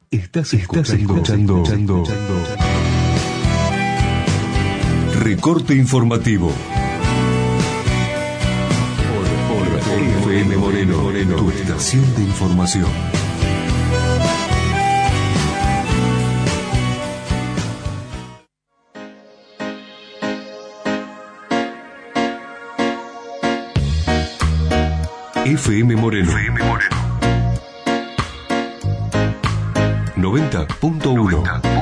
Estás, Estás escuchando, escuchando, escuchando Recorte Informativo por, por F M Moreno, Moreno, tu estación de información. F M Moreno, F M Moreno. noventa punto uno.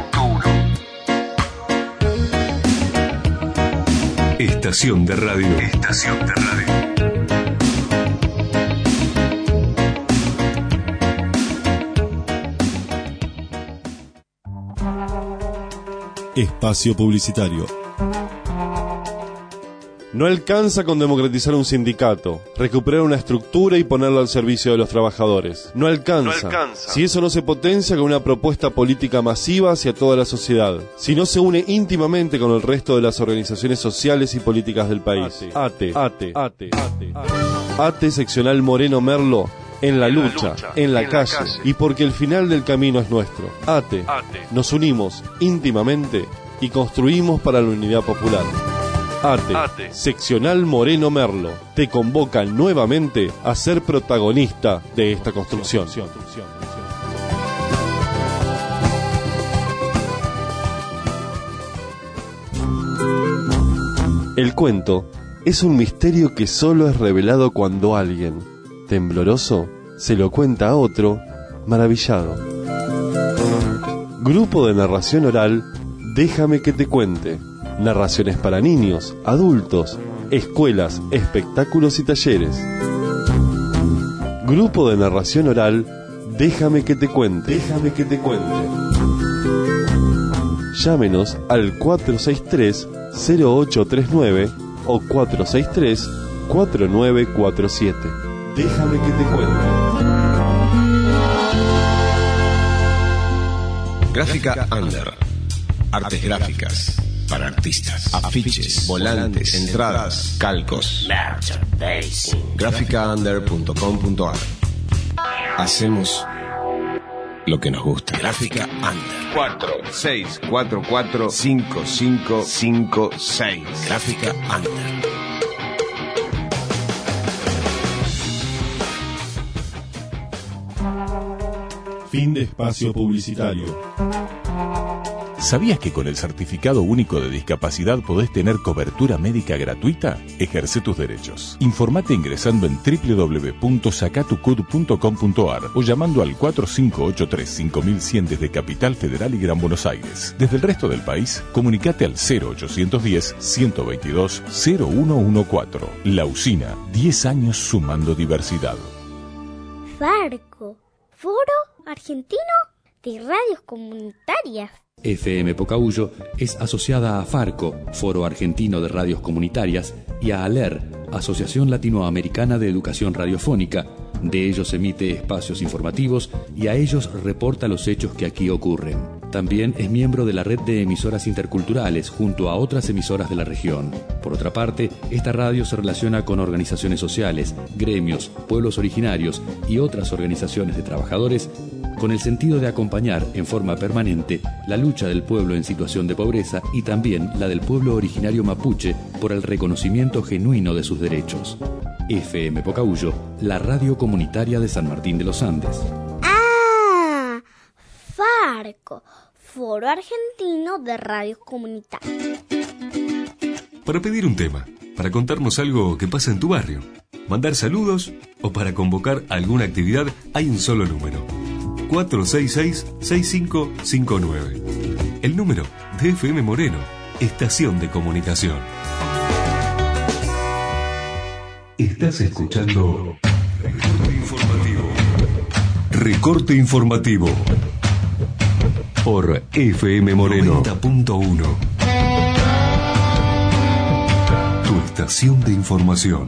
Estación de radio. Estación de radio. Espacio publicitario. No alcanza con democratizar un sindicato, recuperar una estructura y ponerla al servicio de los trabajadores. No alcanza, no alcanza. Si eso no se potencia con una propuesta política masiva hacia toda la sociedad. Si no se une íntimamente con el resto de las organizaciones sociales y políticas del país. ATE, ATE, ATE, ATE, ATE seccional Moreno Merlo. En la lucha, en la calle, y porque el final del camino es nuestro. ATE, nos unimos íntimamente y construimos para la unidad popular. ATE, ATE, seccional Moreno Merlo, te convoca nuevamente a ser protagonista de esta construcción. El cuento es un misterio que solo es revelado cuando alguien, tembloroso, se lo cuenta a otro, maravillado. Grupo de narración oral, déjame que te cuente. Narraciones para niños, adultos, escuelas, espectáculos y talleres. Grupo de narración oral, déjame que te cuente. Déjame que te cuente. Llámenos al cuatro seis tres, cero ocho tres nueve o cuatro seis tres, cuatro nueve cuatro siete. Déjame que te cuente. Gráfica Under. Artes gráficas. Para artistas, afiches, volantes, entradas, calcos. Gráfica under punto com punto a r. Hacemos lo que nos gusta. Gráfica Under. cuatro seis cuatro cuatro cinco cinco cinco seis. Gráfica Under. Fin de espacio publicitario. ¿Sabías que con el Certificado Único de Discapacidad podés tener cobertura médica gratuita? Ejerce tus derechos. Informate ingresando en doble u doble u doble u punto sacatucud punto com punto a r o llamando al cuatro cinco ocho tres cinco mil cien desde Capital Federal y Gran Buenos Aires. Desde el resto del país, comunicate al cero ochocientos diez, ciento veintidós, cero uno catorce. La Usina, diez años sumando diversidad. Farco, Foro Argentino de Radios Comunitarias. F M Pocahuyo es asociada a Farco, Foro Argentino de Radios Comunitarias, y a ALER, Asociación Latinoamericana de Educación Radiofónica. De ellos emite espacios informativos y a ellos reporta los hechos que aquí ocurren. También es miembro de la red de emisoras interculturales junto a otras emisoras de la región. Por otra parte, esta radio se relaciona con organizaciones sociales, gremios, pueblos originarios y otras organizaciones de trabajadores con el sentido de acompañar en forma permanente la lucha del pueblo en situación de pobreza y también la del pueblo originario mapuche por el reconocimiento genuino de sus derechos. F M Pocahuyo, la radio comunitaria de San Martín de los Andes. ¡Ah! Farco, Foro Argentino de Radios Comunitarias. Para pedir un tema, para contarnos algo que pasa en tu barrio, mandar saludos o para convocar alguna actividad, hay un solo número. cuatro seis seis, seis cinco cinco nueve. El número de F M Moreno, estación de comunicación. Estás escuchando Recorte Informativo. Recorte Informativo por F M Moreno noventa punto uno. Tu estación de información.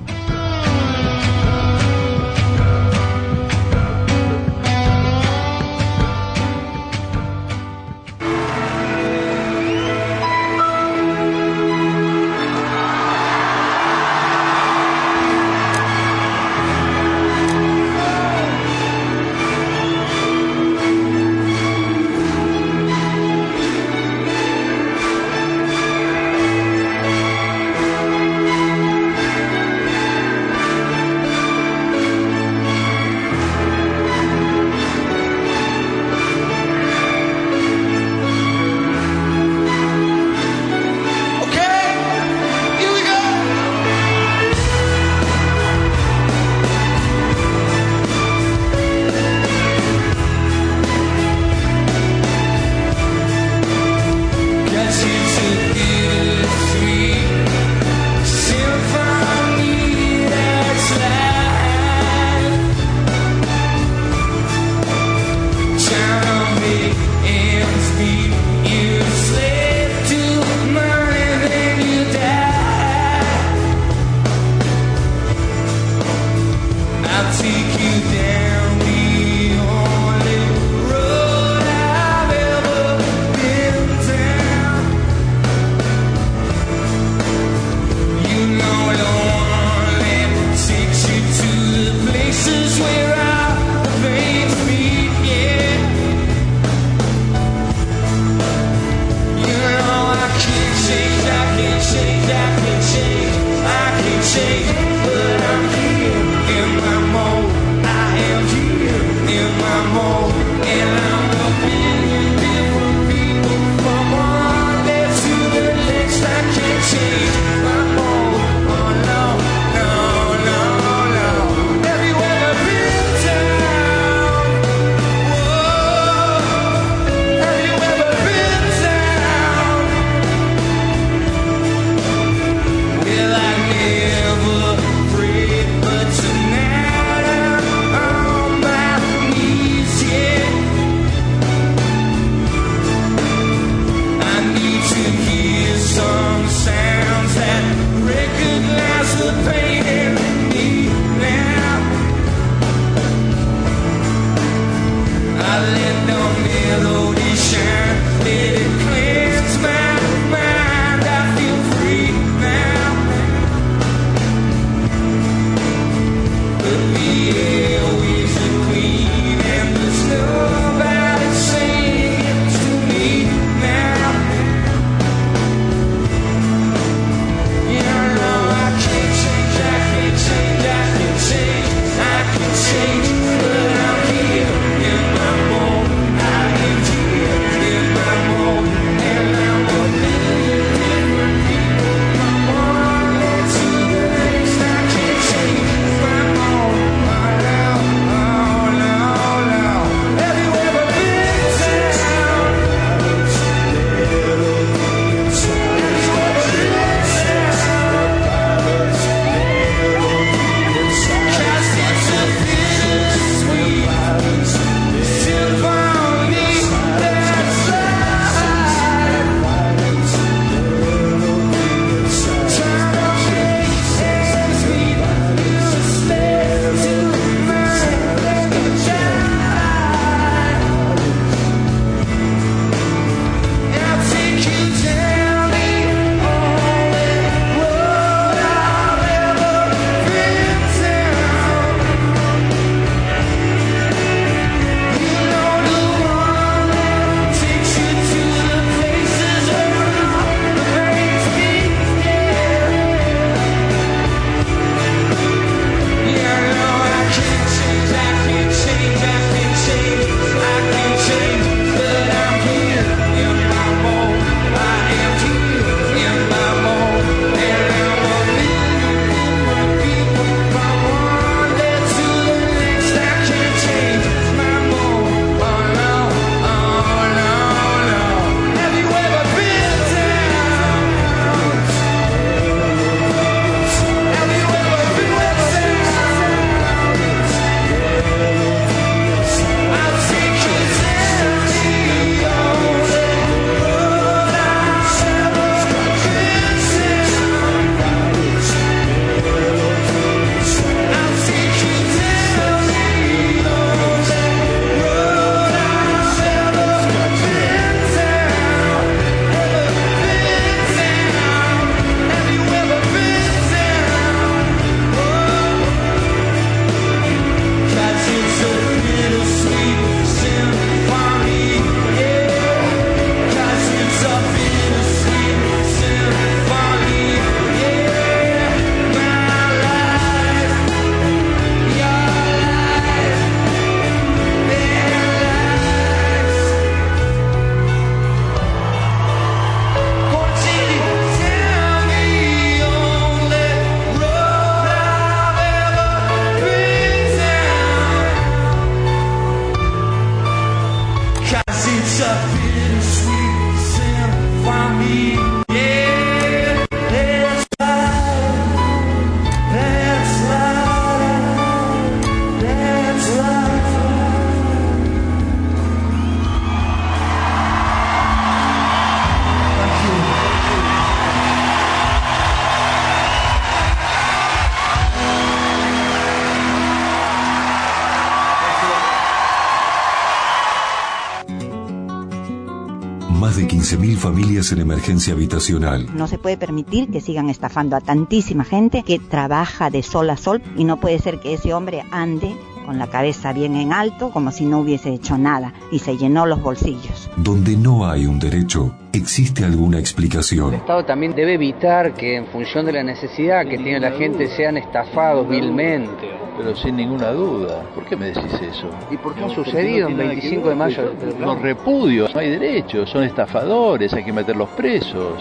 Más de quince mil familias en emergencia habitacional. No se puede permitir que sigan estafando a tantísima gente que trabaja de sol a sol, y no puede ser que ese hombre ande con la cabeza bien en alto como si no hubiese hecho nada y se llenó los bolsillos. Donde no hay un derecho, existe alguna explicación. El Estado también debe evitar que en función de la necesidad que tiene la gente sean estafados vilmente. Pero sin ninguna duda. ¿Por qué me decís eso? ¿Y por qué ha sucedido en veinticinco de mayo? Los repudios, no hay derechos, son estafadores, hay que meterlos presos.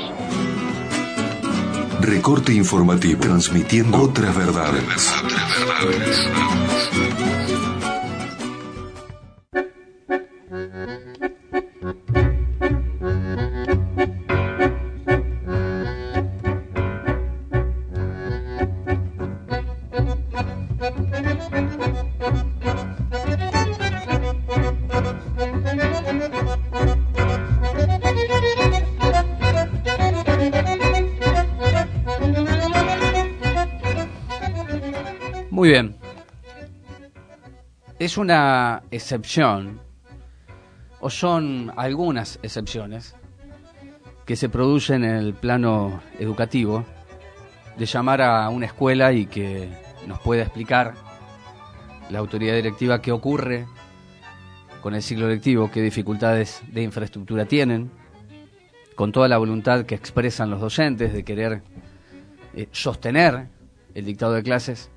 Recorte informativo, transmitiendo otras verdades. Otras verdades. Muy bien. Es una excepción, o son algunas excepciones, que se producen en el plano educativo, de llamar a una escuela y que nos pueda explicar la autoridad directiva qué ocurre con el ciclo lectivo, qué dificultades de infraestructura tienen, con toda la voluntad que expresan los docentes de querer eh, sostener el dictado de clases,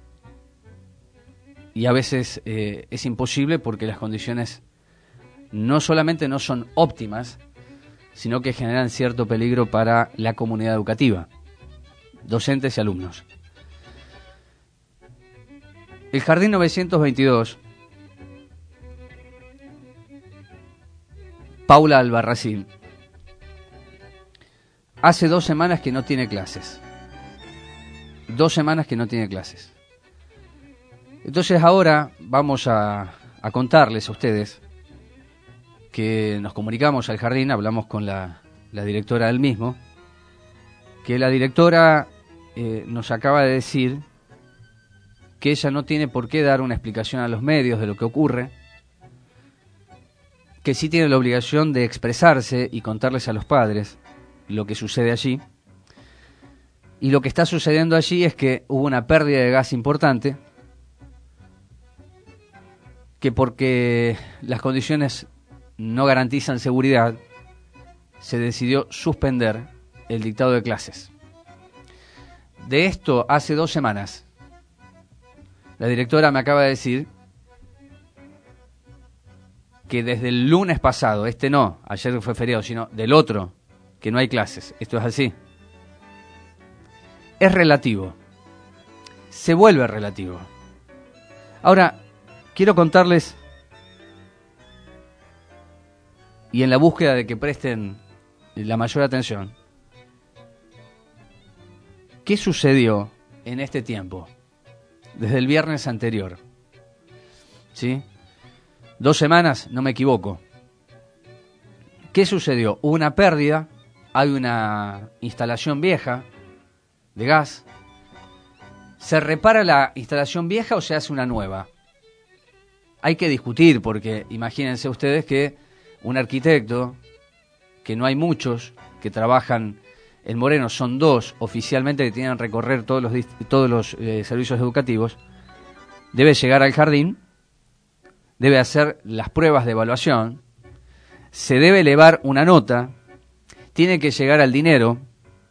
y a veces eh, es imposible porque las condiciones no solamente no son óptimas, sino que generan cierto peligro para la comunidad educativa, docentes y alumnos. El Jardín novecientos veintidós, Paula Albarracín, hace dos semanas que no tiene clases. Dos semanas que no tiene clases. Entonces ahora vamos a, a contarles a ustedes que nos comunicamos al jardín, hablamos con la, la directora del mismo, que la directora eh, nos acaba de decir que ella no tiene por qué dar una explicación a los medios de lo que ocurre, que sí tiene la obligación de expresarse y contarles a los padres lo que sucede allí. Y lo que está sucediendo allí es que hubo una pérdida de gas importante, que porque las condiciones no garantizan seguridad, se decidió suspender el dictado de clases. De esto hace dos semanas. La directora me acaba de decir que desde el lunes pasado, este no, ayer fue feriado, sino del otro, que no hay clases. Esto es así. Es relativo. Se vuelve relativo. Ahora, quiero contarles, y en la búsqueda de que presten la mayor atención, ¿qué sucedió en este tiempo? Desde el viernes anterior. ¿Sí? Dos semanas, no me equivoco. ¿Qué sucedió? Hubo una pérdida, hay una instalación vieja de gas. ¿Se repara la instalación vieja o se hace una nueva? Hay que discutir, porque imagínense ustedes que un arquitecto, que no hay muchos que trabajan en Moreno, son dos oficialmente que tienen que recorrer todos los, todos los eh, servicios educativos, debe llegar al jardín, debe hacer las pruebas de evaluación, se debe elevar una nota, tiene que llegar al dinero,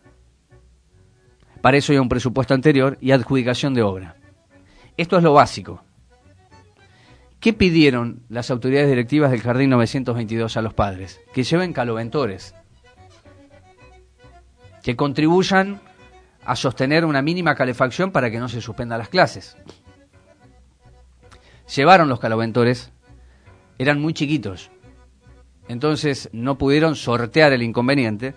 para eso hay un presupuesto anterior y adjudicación de obra. Esto es lo básico. ¿Qué pidieron las autoridades directivas del Jardín novecientos veintidós a los padres? Que lleven caloventores, que contribuyan a sostener una mínima calefacción para que no se suspendan las clases. Llevaron los caloventores, eran muy chiquitos, entonces no pudieron sortear el inconveniente,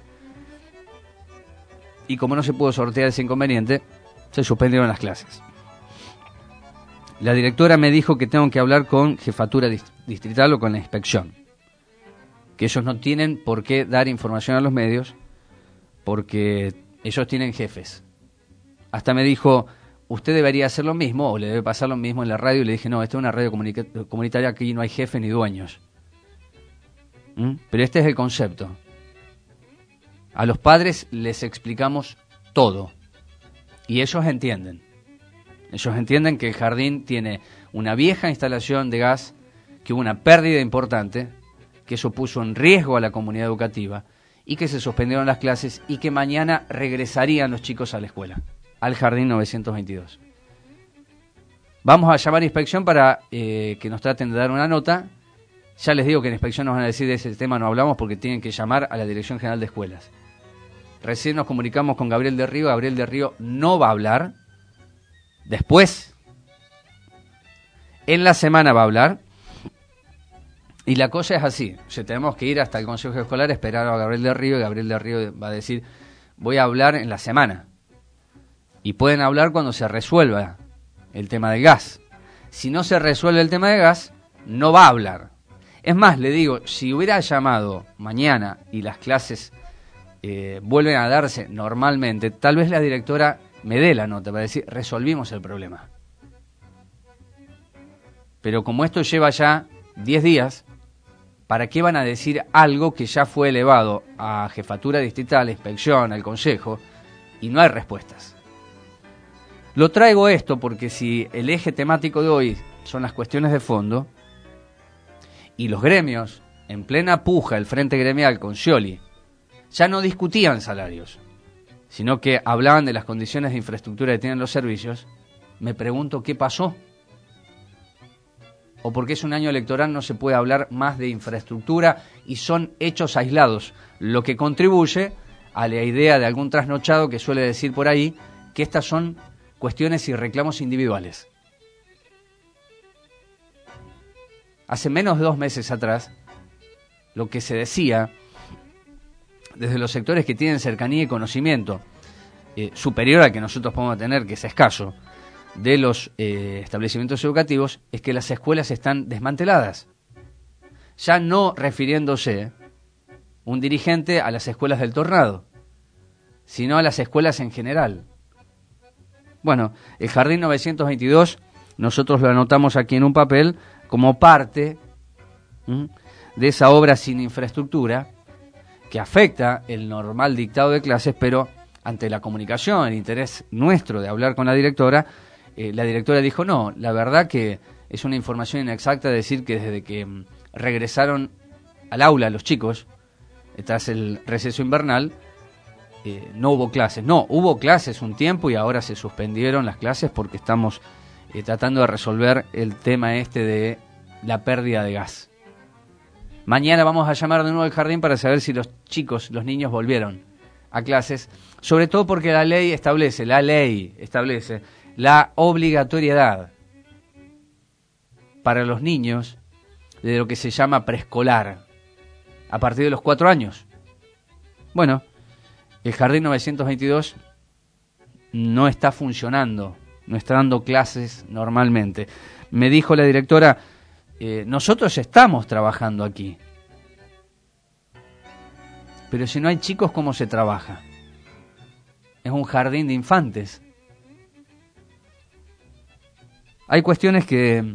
y como no se pudo sortear ese inconveniente, se suspendieron las clases. La directora me dijo que tengo que hablar con jefatura distrital o con la inspección, que ellos no tienen por qué dar información a los medios, porque ellos tienen jefes. Hasta me dijo, usted debería hacer lo mismo, o le debe pasar lo mismo en la radio, y le dije, no, esta es una radio comunica- comunitaria, aquí no hay jefes ni dueños. ¿Mm? Pero este es el concepto. A los padres les explicamos todo, y ellos entienden. Ellos entienden que el jardín tiene una vieja instalación de gas, que hubo una pérdida importante, que eso puso en riesgo a la comunidad educativa, y que se suspendieron las clases, y que mañana regresarían los chicos a la escuela, al Jardín novecientos veintidós. Vamos a llamar a inspección para eh, que nos traten de dar una nota. Ya les digo que en inspección nos van a decir de ese tema no hablamos, porque tienen que llamar a la Dirección General de Escuelas. Recién nos comunicamos con Gabriel de Río, Gabriel de Río no va a hablar. Después, en la semana va a hablar, y la cosa es así, o sea, tenemos que ir hasta el Consejo Escolar, esperar a Gabriel de Río, y Gabriel de Río va a decir, voy a hablar en la semana, y pueden hablar cuando se resuelva el tema del gas. Si no se resuelve el tema del gas, no va a hablar. Es más, le digo, si hubiera llamado mañana y las clases eh, vuelven a darse normalmente, tal vez la directora me dé la nota para decir, resolvimos el problema. Pero como esto lleva ya diez días, ¿para qué van a decir algo que ya fue elevado a jefatura distrital, a inspección, al consejo, y no hay respuestas? Lo traigo esto porque si el eje temático de hoy son las cuestiones de fondo, y los gremios, en plena puja, el frente gremial con Scioli, ya no discutían salarios, sino que hablaban de las condiciones de infraestructura que tienen los servicios, me pregunto qué pasó. O porque es un año electoral no se puede hablar más de infraestructura y son hechos aislados, lo que contribuye a la idea de algún trasnochado que suele decir por ahí que estas son cuestiones y reclamos individuales. Hace menos de dos meses atrás, lo que se decía desde los sectores que tienen cercanía y conocimiento eh, superior al que nosotros podemos tener, que es escaso, de los eh, establecimientos educativos, es que las escuelas están desmanteladas. Ya no refiriéndose un dirigente a las escuelas del Tornado, sino a las escuelas en general. Bueno, el Jardín novecientos veintidós, nosotros lo anotamos aquí en un papel como parte ¿m? de esa obra sin infraestructura que afecta el normal dictado de clases, pero ante la comunicación, el interés nuestro de hablar con la directora, eh, la directora dijo, no, la verdad que es una información inexacta decir que desde que mm, regresaron al aula los chicos, tras el receso invernal, eh, no hubo clases. No, hubo clases un tiempo y ahora se suspendieron las clases porque estamos eh, tratando de resolver el tema este de la pérdida de gas. Mañana vamos a llamar de nuevo al jardín para saber si los chicos, los niños volvieron a clases, sobre todo porque la ley establece, la ley establece la obligatoriedad para los niños de lo que se llama preescolar, a partir de los cuatro años. Bueno, el Jardín novecientos veintidós no está funcionando, no está dando clases normalmente. Me dijo la directora, eh, nosotros estamos trabajando aquí. Pero si no hay chicos, ¿cómo se trabaja? Es un jardín de infantes. Hay cuestiones que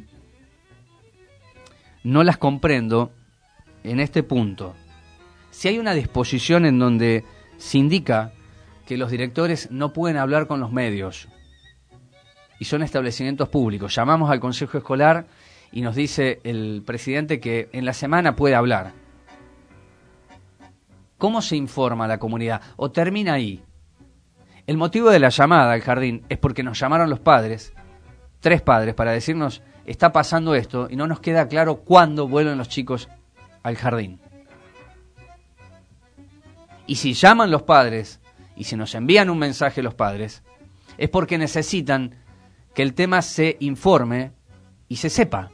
no las comprendo en este punto. Si hay una disposición en donde se indica que los directores no pueden hablar con los medios y son establecimientos públicos, llamamos al consejo escolar y nos dice el presidente que en la semana puede hablar. ¿Cómo se informa a la comunidad? ¿O termina ahí? El motivo de la llamada al jardín es porque nos llamaron los padres, tres padres, para decirnos está pasando esto y no nos queda claro cuándo vuelven los chicos al jardín. Y si llaman los padres y si nos envían un mensaje los padres, es porque necesitan que el tema se informe y se sepa.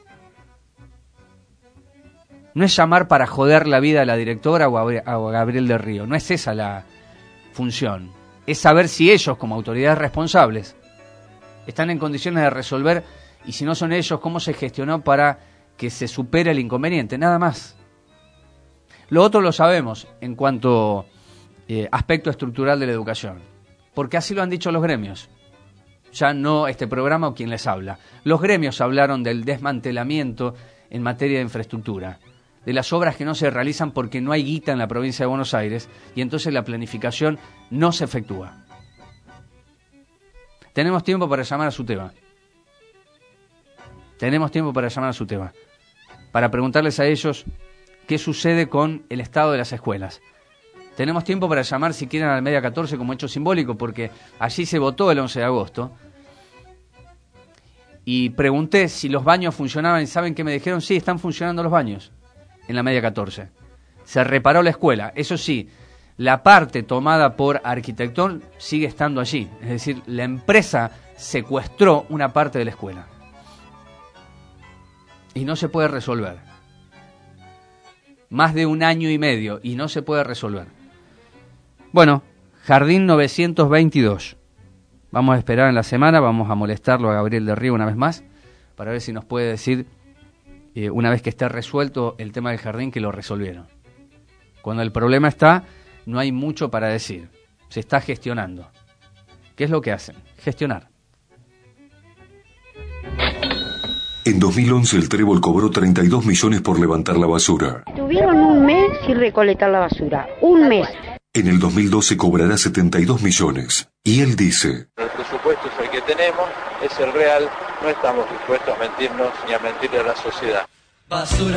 No es llamar para joder la vida a la directora o a Gabriel del Río, no es esa la función. Es saber si ellos, como autoridades responsables, están en condiciones de resolver y si no son ellos, cómo se gestionó para que se supere el inconveniente, nada más. Lo otro lo sabemos en cuanto eh, aspecto estructural de la educación, porque así lo han dicho los gremios. Ya no este programa o quien les habla. Los gremios hablaron del desmantelamiento en materia de infraestructura, de las obras que no se realizan porque no hay guita en la provincia de Buenos Aires y entonces la planificación no se efectúa. Tenemos tiempo para llamar a su tema. Tenemos tiempo para llamar a su tema. Para preguntarles a ellos qué sucede con el estado de las escuelas. Tenemos tiempo para llamar si quieren al Media catorce como hecho simbólico porque allí se votó el once de agosto. Y pregunté si los baños funcionaban y ¿saben qué me dijeron? Sí, están funcionando los baños en la Media catorce. Se reparó la escuela. Eso sí, la parte tomada por Arquitectón sigue estando allí. Es decir, la empresa secuestró una parte de la escuela. Y no se puede resolver. Más de un año y medio y no se puede resolver. Bueno, Jardín novecientos veintidós. Vamos a esperar en la semana, vamos a molestarlo a Gabriel del Río una vez más, para ver si nos puede decir, eh, una vez que esté resuelto el tema del jardín, que lo resolvieron. Cuando el problema está, no hay mucho para decir. Se está gestionando. ¿Qué es lo que hacen? Gestionar. En dos mil once el Trébol cobró treinta y dos millones por levantar la basura. Tuvieron un mes sin recolectar la basura. Un mes. En el dos mil doce cobrará setenta y dos millones. Y él dice... El presupuesto es el que tenemos es el real, no estamos dispuestos a mentirnos ni a mentirle a la sociedad. Basura.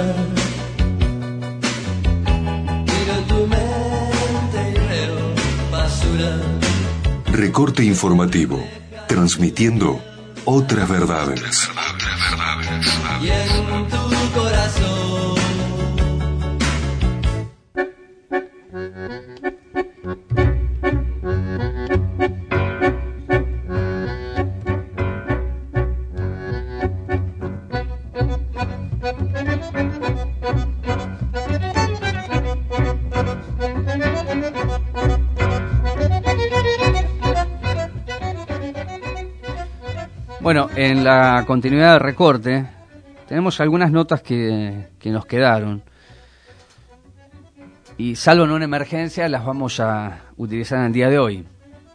Miro tu mente y veo basura. Recorte informativo, transmitiendo otras verdades. Y en tu corazón. Bueno, en la continuidad del recorte tenemos algunas notas que, que nos quedaron y salvo en una emergencia las vamos a utilizar en el día de hoy.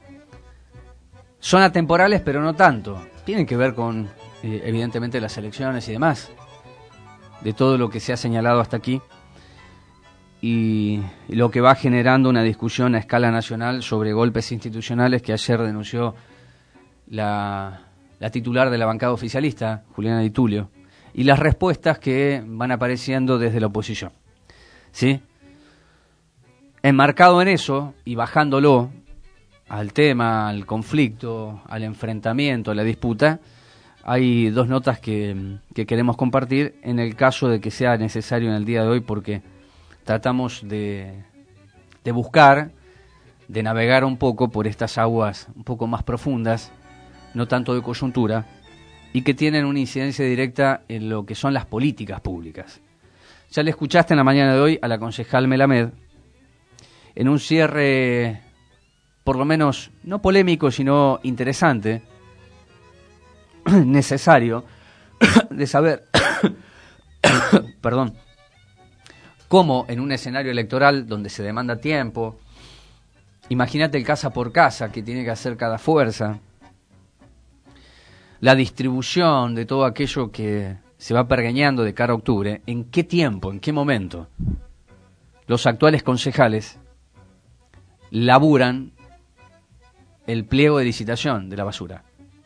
Son atemporales pero no tanto, tienen que ver con eh, evidentemente las elecciones y demás, de todo lo que se ha señalado hasta aquí y lo que va generando una discusión a escala nacional sobre golpes institucionales que ayer denunció la... la titular de la bancada oficialista, Juliana Di Tulio, y las respuestas que van apareciendo desde la oposición. ¿Sí? Enmarcado en eso y bajándolo al tema, al conflicto, al enfrentamiento, a la disputa, hay dos notas que, que queremos compartir en el caso de que sea necesario en el día de hoy, porque tratamos de, de buscar, de navegar un poco por estas aguas un poco más profundas, no tanto de coyuntura, y que tienen una incidencia directa en lo que son las políticas públicas. Ya le escuchaste en la mañana de hoy a la concejal Melamed, en un cierre, por lo menos, no polémico, sino interesante, necesario, de saber, perdón, cómo en un escenario electoral donde se demanda tiempo, imagínate el casa por casa que tiene que hacer cada fuerza, la distribución de todo aquello que se va pergeñando de cara a octubre, ¿en qué tiempo, en qué momento los actuales concejales laburan el pliego de licitación de la basura?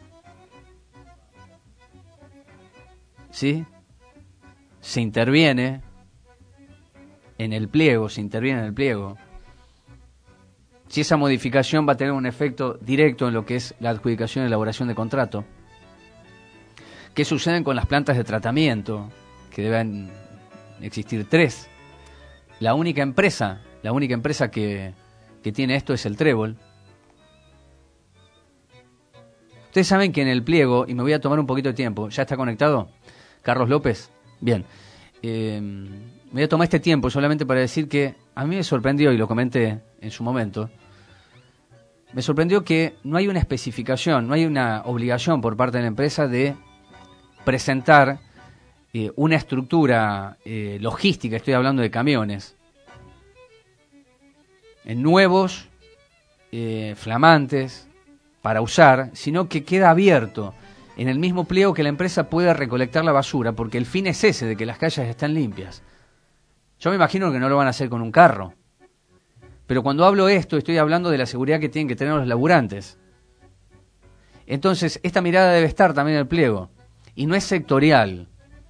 ¿Sí? Se interviene en el pliego, se interviene en el pliego. Si esa modificación va a tener un efecto directo en lo que es la adjudicación y elaboración de contrato. ¿Qué sucede con las plantas de tratamiento? Que deben existir tres. La única empresa, la única empresa que, que tiene esto es el Trébol. Ustedes saben que en el pliego, y me voy a tomar un poquito de tiempo, ¿ya está conectado? Carlos López, bien. Eh, me voy a tomar este tiempo solamente para decir que a mí me sorprendió, y lo comenté en su momento, me sorprendió que no hay una especificación, no hay una obligación por parte de la empresa de presentar eh, una estructura eh, logística, estoy hablando de camiones, en nuevos, eh, flamantes, para usar, sino que queda abierto en el mismo pliego que la empresa pueda recolectar la basura, porque el fin es ese, de que las calles estén limpias. Yo me imagino que no lo van a hacer con un carro, pero cuando hablo esto estoy hablando de la seguridad que tienen que tener los laburantes. Entonces, esta mirada debe estar también en el pliego. Y no es sectorial.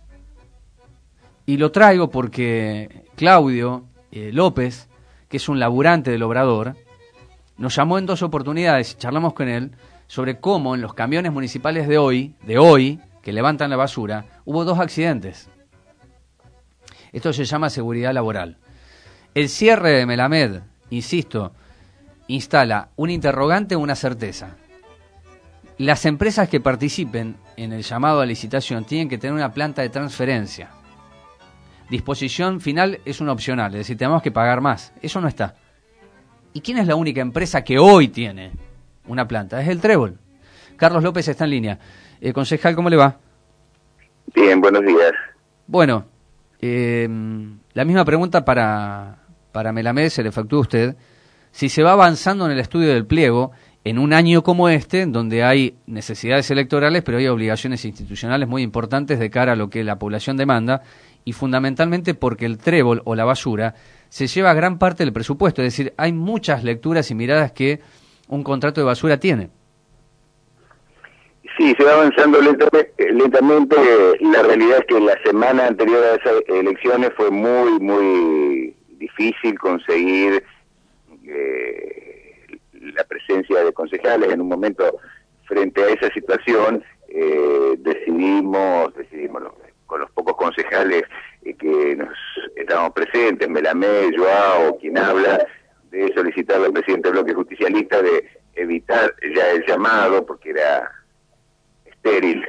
Y lo traigo porque Claudio eh, López, que es un laburante del Obrador, nos llamó en dos oportunidades y charlamos con él sobre cómo en los camiones municipales de hoy, de hoy, que levantan la basura, hubo dos accidentes. Esto se llama seguridad laboral. El cierre de Melamed, insisto, instala un interrogante o una certeza. Las empresas que participen en el llamado a licitación tienen que tener una planta de transferencia. Disposición final es una opcional, es decir, tenemos que pagar más. Eso no está. ¿Y quién es la única empresa que hoy tiene una planta? Es el Trébol. Carlos López está en línea. Eh, concejal, ¿cómo le va? Bien, buenos días. Bueno, eh, la misma pregunta para, para Melamed, se le efectúa a usted. Si se va avanzando en el estudio del pliego, en un año como este, donde hay necesidades electorales, pero hay obligaciones institucionales muy importantes de cara a lo que la población demanda, y fundamentalmente porque el Trébol o la basura se lleva gran parte del presupuesto, es decir, hay muchas lecturas y miradas que un contrato de basura tiene. Sí, se va avanzando lentamente, lentamente. La realidad es que la semana anterior a esas elecciones fue muy, muy difícil conseguir eh, la presencia de concejales. En un momento, frente a esa situación, eh, decidimos, decidimos ¿no? con los pocos concejales eh, que nos estábamos presentes, Melamé, Joao, quien habla, de solicitarle al presidente del bloque justicialista de evitar ya el llamado, porque era estéril,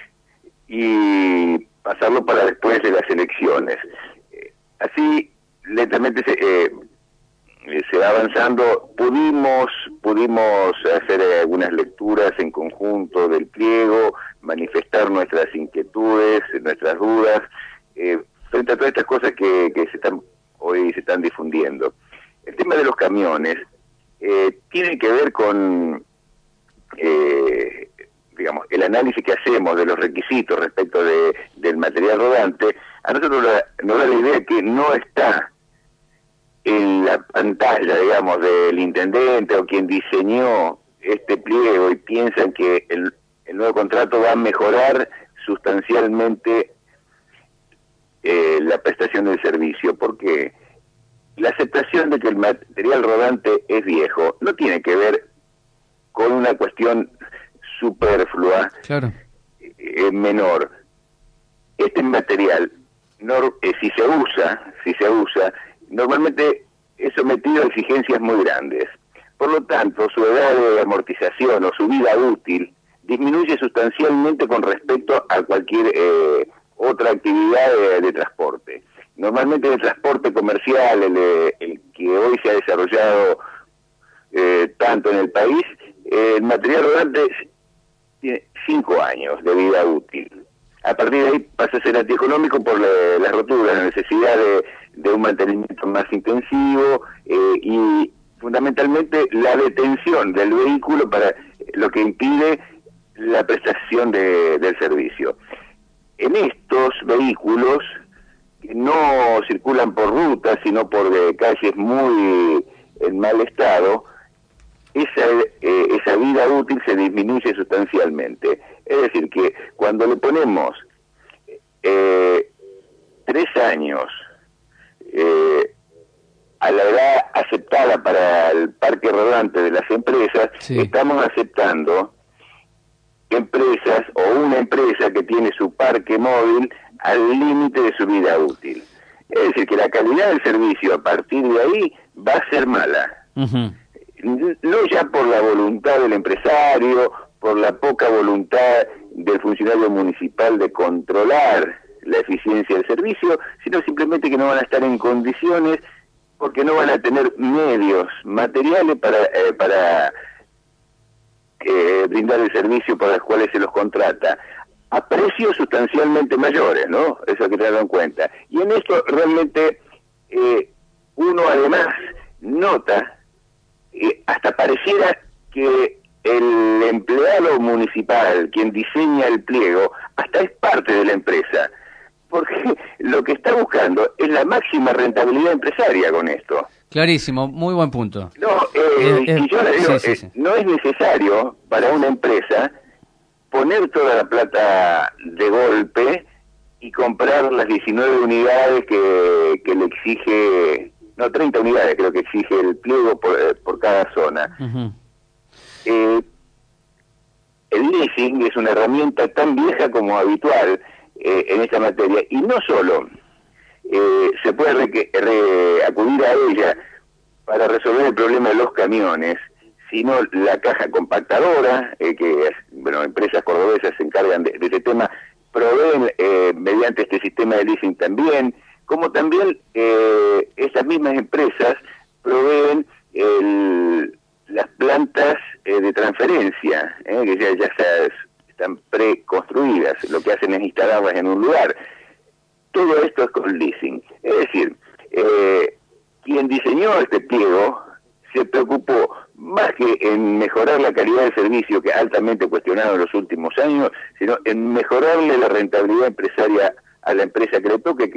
y pasarlo para después de las elecciones. Eh, así, lentamente se, eh, se va avanzando. Pudimos, pudimos hacer algunas lecturas en conjunto del pliego, manifestar nuestras inquietudes, nuestras dudas, eh, frente a todas estas cosas que, que se están, hoy se están difundiendo. El tema de los camiones eh, tiene que ver con, eh, digamos, el análisis que hacemos de los requisitos respecto de, del material rodante. A nosotros nos da la idea que no está en la pantalla, digamos, del intendente o quien diseñó este pliego y piensan que el, el nuevo contrato va a mejorar sustancialmente eh, la prestación del servicio, porque la aceptación de que el material rodante es viejo no tiene que ver con una cuestión superflua, claro. eh, menor. Este material, no, eh, si se usa, si se usa, normalmente es sometido a exigencias muy grandes. Por lo tanto, su edad de amortización o su vida útil disminuye sustancialmente con respecto a cualquier eh, otra actividad de, de transporte. Normalmente el transporte comercial, el, el que hoy se ha desarrollado eh, tanto en el país, eh, el material rodante tiene cinco años de vida útil. A partir de ahí pasa a ser antieconómico por la, las roturas, la necesidad de, de un mantenimiento más intensivo eh, y fundamentalmente la detención del vehículo, para lo que impide la prestación de, del servicio. En estos vehículos que no circulan por rutas, sino por de calles muy en mal estado, esa, eh, esa vida útil se disminuye sustancialmente. Es decir, que cuando le ponemos eh, tres años eh, a la edad aceptada para el parque rodante de las empresas, sí, estamos aceptando empresas o una empresa que tiene su parque móvil al límite de su vida útil. Es decir, que la calidad del servicio a partir de ahí va a ser mala. Uh-huh. No ya por la voluntad del empresario, por la poca voluntad del funcionario municipal de controlar la eficiencia del servicio, sino simplemente que no van a estar en condiciones porque no van a tener medios materiales para eh, para eh, brindar el servicio para los cuales se los contrata, a precios sustancialmente mayores, ¿no? Eso hay que tenerlo en cuenta. Y en esto realmente eh, uno además nota, eh, hasta pareciera que el empleado municipal, quien diseña el pliego, hasta es parte de la empresa, porque lo que está buscando es la máxima rentabilidad empresaria con esto. Clarísimo, muy buen punto. No, eh, eh, y yo le digo, sí, sí, sí. Eh, no es necesario para una empresa poner toda la plata de golpe y comprar las diecinueve unidades que, que le exige, no, treinta unidades creo que exige el pliego por, por cada zona. Uh-huh. Eh, el leasing es una herramienta tan vieja como habitual eh, en esta materia, y no solo eh, se puede re, re, acudir a ella para resolver el problema de los camiones, sino la caja compactadora, eh, que bueno, empresas cordobesas se encargan de, de este tema, proveen eh, mediante este sistema de leasing también, como también eh, esas mismas empresas proveen el las plantas eh, de transferencia, eh, que ya, ya se, están preconstruidas, lo que hacen es instalarlas en un lugar. Todo esto es con leasing. Es decir, eh, quien diseñó este pliego se preocupó más que en mejorar la calidad del servicio, que altamente cuestionado en los últimos años, sino en mejorarle la rentabilidad empresaria a la empresa que le toque, que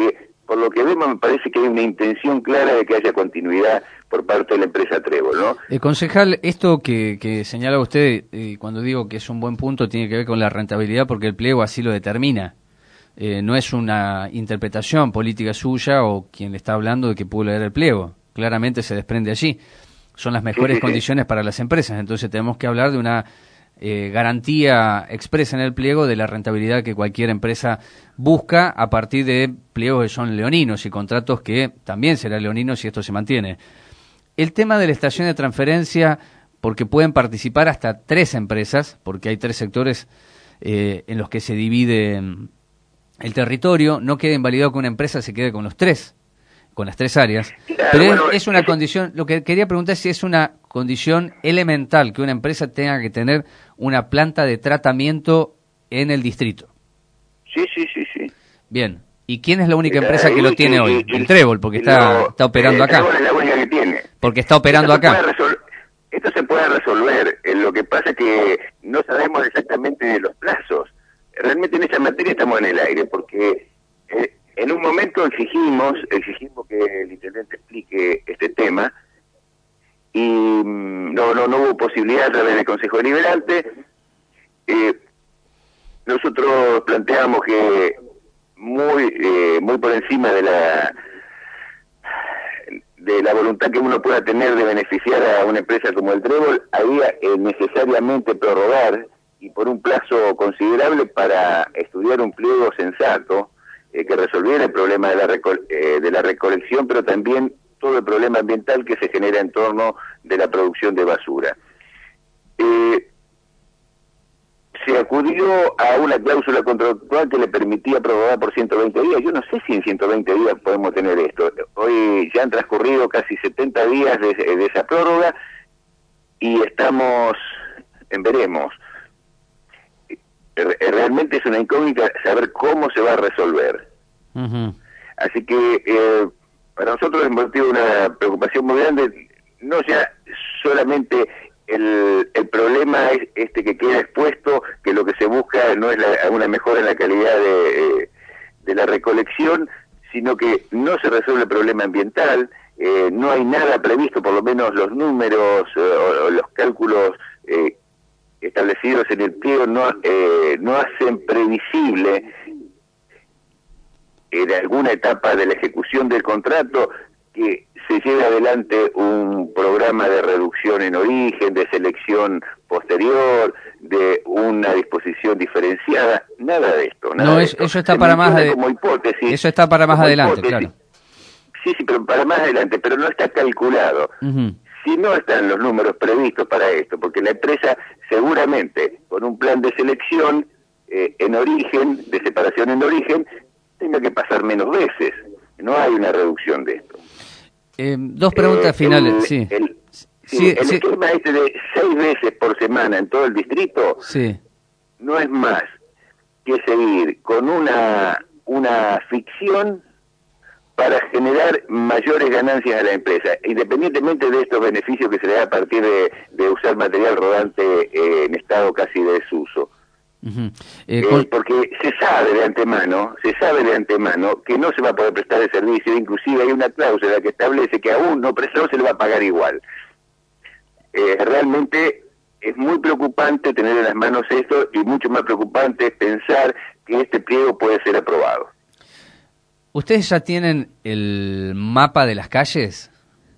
por lo que vemos me parece que hay una intención clara de que haya continuidad por parte de la empresa Trébol, ¿no? Eh, concejal, esto que, que señala usted, eh, cuando digo que es un buen punto, tiene que ver con la rentabilidad porque el pliego así lo determina. Eh, no es una interpretación política suya o quien le está hablando de que pudo leer el pliego. Claramente se desprende allí. Son las mejores sí, sí, condiciones sí. para las empresas. Entonces tenemos que hablar de una eh, garantía expresa en el pliego de la rentabilidad que cualquier empresa busca a partir de pliegos que son leoninos y contratos que también serán leoninos si esto se mantiene. El tema de la estación de transferencia, porque pueden participar hasta tres empresas, porque hay tres sectores eh, en los que se divide el territorio, no queda invalidado que una empresa se quede con los tres, con las tres áreas, claro, pero bueno, es, es una condición, lo que quería preguntar es si es una condición elemental que una empresa tenga que tener una planta de tratamiento en el distrito. Sí, sí, sí, sí. Bien, ¿y quién es la única Está empresa ahí, que lo tiene y, hoy? Y, el Trébol, porque está, lo, está operando el acá. Trébol es la única que tiene. Porque está operando esto acá. Se esto se puede resolver, eh, lo que pasa es que no sabemos exactamente los plazos. Realmente en esa materia estamos en el aire, porque eh, en un momento exigimos, exigimos que el intendente explique este tema, y mm, no, no, no hubo posibilidad a través del Consejo Deliberante. Eh, nosotros planteamos que muy, eh, muy por encima de la de la voluntad que uno pueda tener de beneficiar a una empresa como el Trébol, había eh, necesariamente prorrogar y por un plazo considerable para estudiar un pliego sensato eh, que resolviera el problema de la, recol eh, de la recolección, pero también todo el problema ambiental que se genera en torno de la producción de basura. Eh, se acudió a una cláusula contractual que le permitía prorrogar por ciento veinte días. Yo no sé si en ciento veinte días podemos tener esto. Hoy ya han transcurrido casi setenta días de, de esa prórroga y estamos en veremos. Realmente es una incógnita saber cómo se va a resolver. Uh-huh. Así que eh, para nosotros es motivo de una preocupación muy grande, no ya solamente el, el problema es este que queda expuesto, que lo que se busca no es la, una mejora en la calidad de, de la recolección, sino que no se resuelve el problema ambiental, eh, no hay nada previsto, por lo menos los números eh, o, o los cálculos eh, establecidos en el pliego no, eh, no hacen previsible en alguna etapa de la ejecución del contrato que se lleve adelante un programa de reducción en origen, de selección posterior, de una disposición diferenciada, nada de esto. Nada no, de es, esto. eso está para más de... como hipótesis. Eso está para más adelante, hipótesis. Claro. Sí, sí, pero para más adelante, pero no está calculado. Uh-huh. Si no están los números previstos para esto, porque la empresa seguramente, con un plan de selección eh, en origen, de separación en origen, tenga que pasar menos veces. No hay una reducción de esto. Eh, dos preguntas eh, finales, el, sí. El, sí, sí, el sí. esquema este de seis veces por semana en todo el distrito sí. no es más que seguir con una, una ficción para generar mayores ganancias a la empresa, independientemente de estos beneficios que se le da a partir de, de usar material rodante eh, en estado casi de desuso. Uh-huh. eh, con... eh, porque se sabe de antemano, se sabe de antemano que no se va a poder prestar el servicio, inclusive hay una cláusula que establece que aún no prestado se le va a pagar igual. Eh, realmente es muy preocupante tener en las manos esto y mucho más preocupante pensar que este pliego puede ser aprobado. ¿Ustedes ya tienen el mapa de las calles?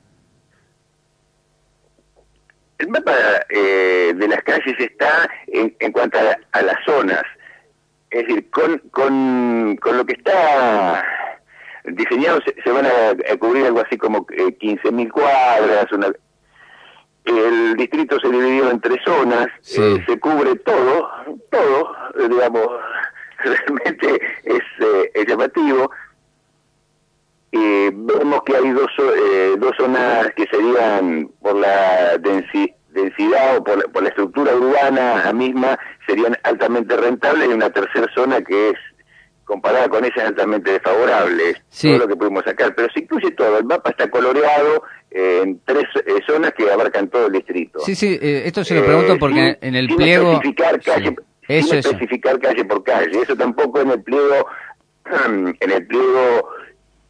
El mapa eh, de las calles está en, en cuanto a, a las zonas. Es decir, con, con, con lo que está diseñado se, se van a, a cubrir algo así como eh, quince mil cuadras. Una, el distrito se dividió en tres zonas, sí. eh, se cubre todo, todo, eh, digamos, realmente es, eh, es llamativo. Eh, vemos que hay dos, eh, dos zonas que serían por la densi densidad o por la, por la estructura urbana misma serían altamente rentables y una tercera zona que es comparada con esa altamente desfavorable. Sí. Todo lo que pudimos sacar, pero se incluye todo. El mapa está coloreado eh, en tres eh, zonas que abarcan todo el distrito. Sí, sí, eh, esto se lo pregunto porque sin, en el sin pliego... Especificar calle, sí. Sin eso, especificar eso. calle por calle. Eso tampoco en el pliego, en el pliego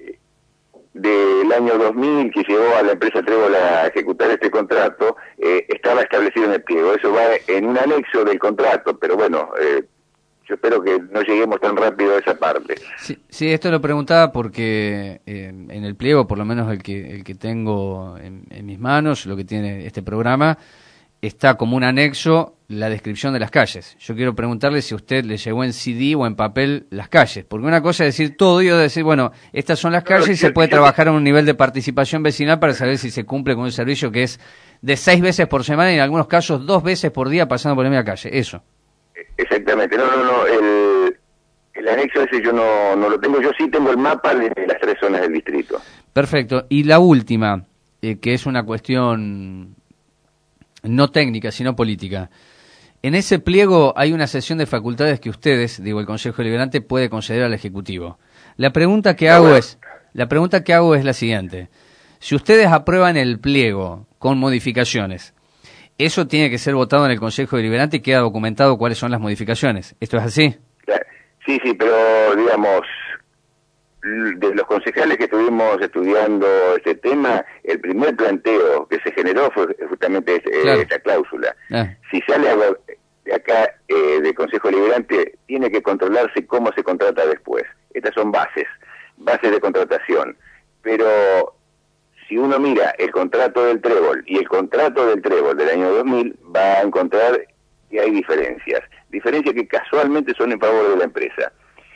del año dos mil que llevó a la empresa Trébol a ejecutar este contrato eh, estaba establecido en el pliego. Eso va en un anexo del contrato, pero bueno, eh, yo espero que no lleguemos tan rápido a esa parte. Sí, sí, esto lo preguntaba porque eh, en el pliego, por lo menos el que el que tengo en, en mis manos, lo que tiene este programa, está como un anexo la descripción de las calles. Yo quiero preguntarle si a usted le llegó en C D o en papel las calles, porque una cosa es decir todo y otra decir, bueno, estas son las calles y se puede trabajar a un nivel de participación vecinal para saber si se cumple con un servicio que es de seis veces por semana y en algunos casos dos veces por día pasando por la misma calle. Eso. Exactamente. No, no, no. El, el anexo ese yo no, no lo tengo. Yo sí tengo el mapa de las tres zonas del distrito. Perfecto. Y la última, eh, que es una cuestión no técnica, sino política. En ese pliego hay una sesión de facultades que ustedes, digo, el Consejo Deliberante puede conceder al Ejecutivo. La pregunta que hago es, la pregunta que hago es la siguiente. Si ustedes aprueban el pliego con modificaciones, eso tiene que ser votado en el Consejo Deliberante y queda documentado cuáles son las modificaciones. ¿Esto es así? Sí, sí, pero digamos, de los concejales que estuvimos estudiando este tema, el primer planteo que se generó fue justamente ese, claro. esa cláusula. Ah. Si sale de acá eh, del Consejo Deliberante, tiene que controlarse cómo se contrata después. Estas son bases, bases de contratación. Pero si uno mira el contrato del Trébol y el contrato del Trébol del año dos mil, va a encontrar que hay diferencias. Diferencias que casualmente son en favor de la empresa.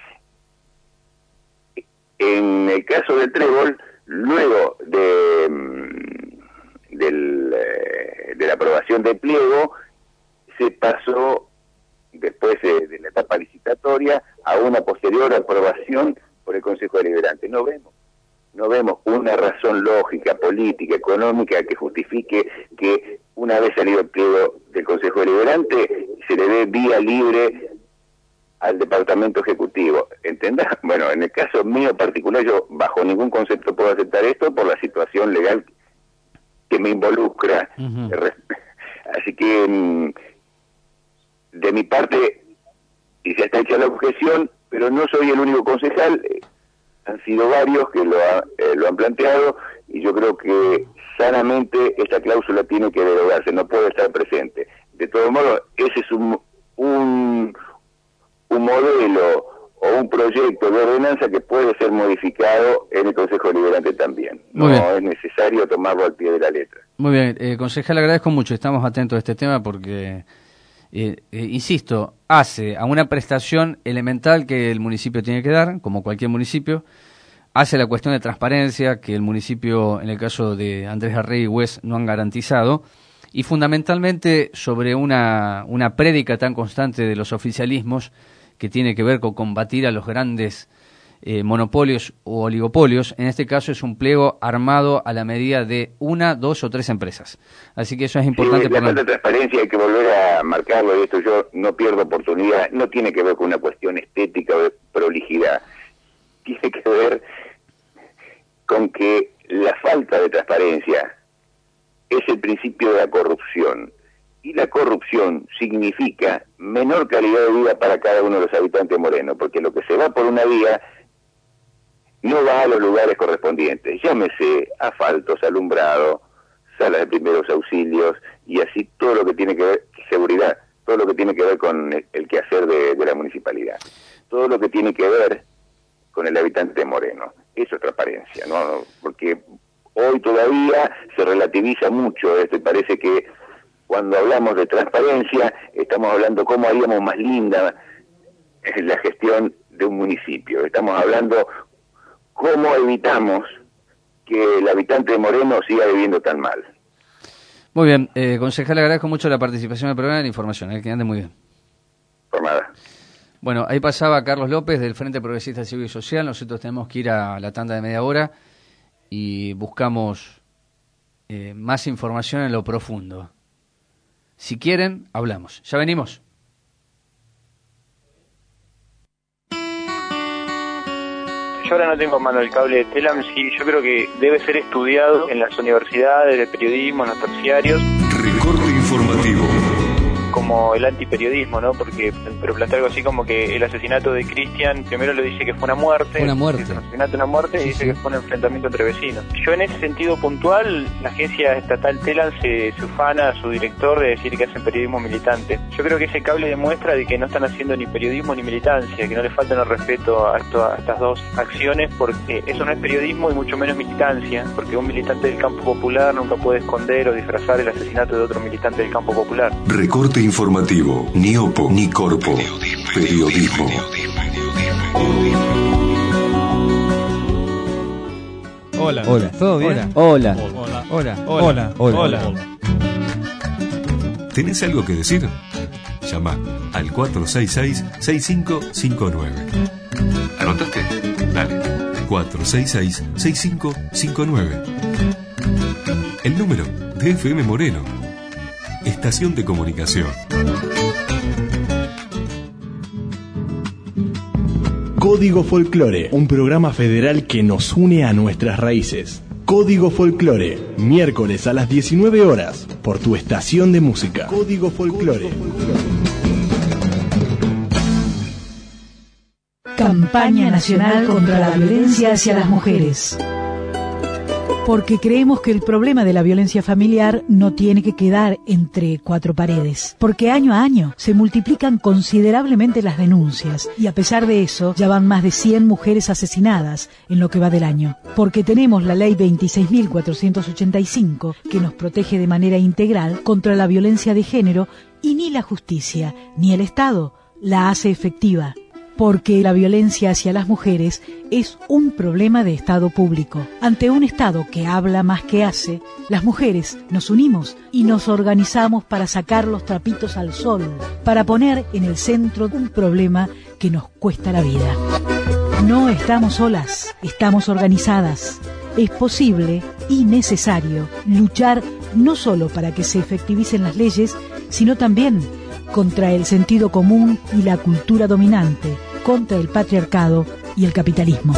En el caso del Trébol, luego de, del, de la aprobación del pliego, se pasó, después de, de la etapa licitatoria, a una posterior aprobación por el Consejo Deliberante. No vemos, no vemos una razón lógica, política, económica que justifique que una vez salido el pliego del Consejo Deliberante se le dé vía libre al Departamento Ejecutivo. ¿Entendás? Bueno, en el caso mío particular, yo bajo ningún concepto puedo aceptar esto por la situación legal que me involucra. Uh-huh. Así que, de mi parte, y ya está hecha la objeción, pero no soy el único concejal, han sido varios que lo, ha, eh, lo han planteado, y yo creo que sanamente esta cláusula tiene que derogarse, no puede estar presente. De todos modos, ese es un... un un modelo o un proyecto de ordenanza que puede ser modificado en el Consejo Deliberante también. Muy no bien. Es necesario tomarlo al pie de la letra. Muy bien, eh, concejal, agradezco mucho, estamos atentos a este tema porque, eh, eh, insisto, hace a una prestación elemental que el municipio tiene que dar, como cualquier municipio, hace la cuestión de transparencia que el municipio, en el caso de Andrés Arrey y Hues, no han garantizado, y fundamentalmente sobre una, una prédica tan constante de los oficialismos que tiene que ver con combatir a los grandes eh, monopolios o oligopolios. En este caso es un pliego armado a la medida de una, dos o tres empresas. Así que eso es importante. Sí, la falta de transparencia hay que volver a marcarlo, y esto yo no pierdo oportunidad. No tiene que ver con una cuestión estética o de prolijidad. Tiene que ver con que la falta de transparencia es el principio de la corrupción. Y la corrupción significa menor calidad de vida para cada uno de los habitantes de Moreno, porque lo que se va por una vía no va a los lugares correspondientes. Llámese asfaltos, alumbrado, salas de primeros auxilios, y así todo lo que tiene que ver, seguridad, todo lo que tiene que ver con el, el quehacer de, de la municipalidad. Todo lo que tiene que ver con el habitante de Moreno. Eso es transparencia, ¿no? Porque hoy todavía se relativiza mucho esto y parece que cuando hablamos de transparencia, estamos hablando cómo haríamos más linda la gestión de un municipio. Estamos hablando cómo evitamos que el habitante de Moreno siga viviendo tan mal. Muy bien, eh, concejal, agradezco mucho la participación del programa y la información. Eh, que ande muy bien. Por nada. Bueno, ahí pasaba Carlos López del Frente Progresista Cívico y Social. Nosotros tenemos que ir a la tanda de media hora y buscamos eh, más información en lo profundo. Si quieren, hablamos. Ya venimos. Yo ahora no tengo mano el cable de Telam, sí, yo creo que debe ser estudiado en las universidades de periodismo, en los terciarios. Recorte informativo. como el antiperiodismo, ¿no? Porque, pero plantea algo así como que el asesinato de Cristian, primero le dice que fue una muerte, una muerte, un asesinato, una muerte, sí, y dice sí. que fue un enfrentamiento entre vecinos. Yo en ese sentido puntual, la agencia estatal Telam se, se ufana a su director de decir que hacen periodismo militante. Yo creo que ese cable demuestra de que no están haciendo ni periodismo ni militancia, que no le faltan el respeto a, esto, a estas dos acciones, porque eso no es periodismo y mucho menos militancia, porque un militante del campo popular nunca puede esconder o disfrazar el asesinato de otro militante del campo popular. Recorte informativo, ni opo, ni corpo. Periodismo. Periodismo. Hola. Hola. ¿Todo bien? Hola. Hola. Hola. Hola. Hola. Hola. ¿Tenés algo que decir? Llama al cuatro seis seis, seis cinco cinco nueve. ¿Anotaste? Dale. cuatro seis seis, seis cinco cinco nueve. El número de F M Moreno. Estación de comunicación. Código Folclore, un programa federal que nos une a nuestras raíces. Código Folclore, miércoles a las diecinueve horas, por tu estación de música. Código Folclore. Campaña Nacional contra la Violencia hacia las Mujeres. Porque creemos que el problema de la violencia familiar no tiene que quedar entre cuatro paredes. Porque año a año se multiplican considerablemente las denuncias y a pesar de eso ya van más de cien mujeres asesinadas en lo que va del año. Porque tenemos la ley veintiséis mil cuatrocientos ochenta y cinco que nos protege de manera integral contra la violencia de género y ni la justicia ni el Estado la hace efectiva. Porque la violencia hacia las mujeres es un problema de Estado público. Ante un Estado que habla más que hace, las mujeres nos unimos y nos organizamos para sacar los trapitos al sol, para poner en el centro un problema que nos cuesta la vida. No estamos solas, estamos organizadas. Es posible y necesario luchar no solo para que se efectivicen las leyes, sino también contra el sentido común y la cultura dominante, contra el patriarcado y el capitalismo.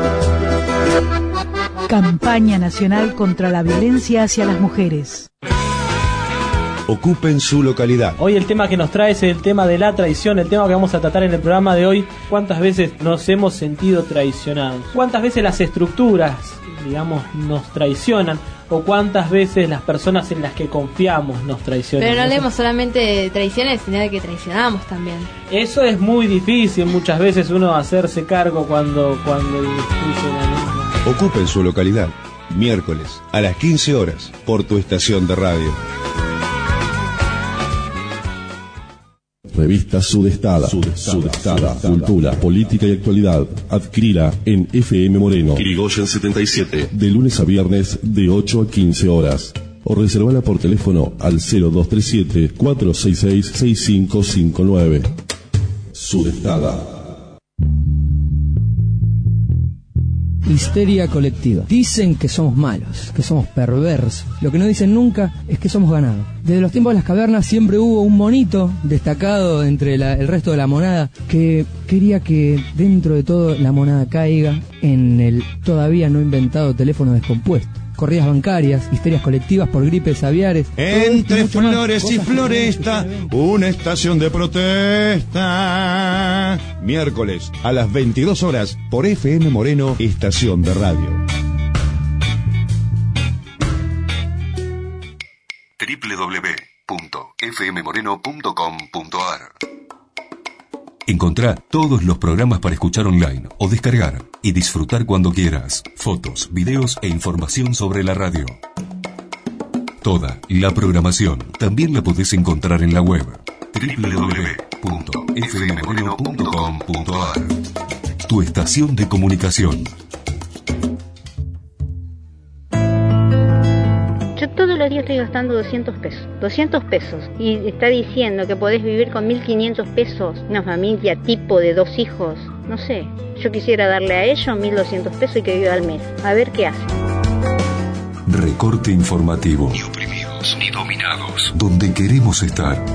Campaña Nacional contra la Violencia hacia las Mujeres. Ocupen su localidad. Hoy el tema que nos trae es el tema de la traición, el tema que vamos a tratar en el programa de hoy. ¿Cuántas veces nos hemos sentido traicionados? ¿Cuántas veces las estructuras, digamos, nos traicionan? ¿O cuántas veces las personas en las que confiamos nos traicionan? Pero no hablemos solamente de traiciones, sino de que traicionamos también. Eso es muy difícil muchas veces uno hacerse cargo cuando, cuando instruyen a misma. Ocupen su localidad, miércoles a las quince horas, por tu estación de radio. Revista Sudestada. Sudestada. Sudestada. Cultura, política y actualidad. Adquirila en F M Moreno. Irigoyen setenta y siete. De lunes a viernes de ocho a quince horas. O reservala por teléfono al cero dos tres siete, cuatro seis seis, seis cinco cinco nueve. Sudestada. Histeria colectiva. Dicen que somos malos, que somos perversos. Lo que no dicen nunca es que somos ganados. Desde los tiempos de las cavernas siempre hubo un monito destacado entre la, el resto de la monada que quería que dentro de todo la monada caiga en el todavía no inventado teléfono descompuesto. Corridas bancarias, histerias colectivas por gripes aviares. Entre flores y floresta, una estación de protesta. Miércoles a las veintidós horas por F M Moreno, estación de radio. doble u doble u doble u punto f m moreno punto com punto a r. Encontrá todos los programas para escuchar online o descargar y disfrutar cuando quieras. Fotos, videos e información sobre la radio. Toda la programación también la podés encontrar en la web doble u doble u doble u punto f m moreno punto com punto a r. Tu estación de comunicación. Yo todos los días estoy gastando doscientos pesos, doscientos pesos, y está diciendo que podés vivir con mil quinientos pesos, una familia tipo de dos hijos, no sé, yo quisiera darle a ellos mil doscientos pesos y que viva al mes, a ver qué hace. Recorte informativo. Ni oprimidos ni dominados. Donde queremos estar.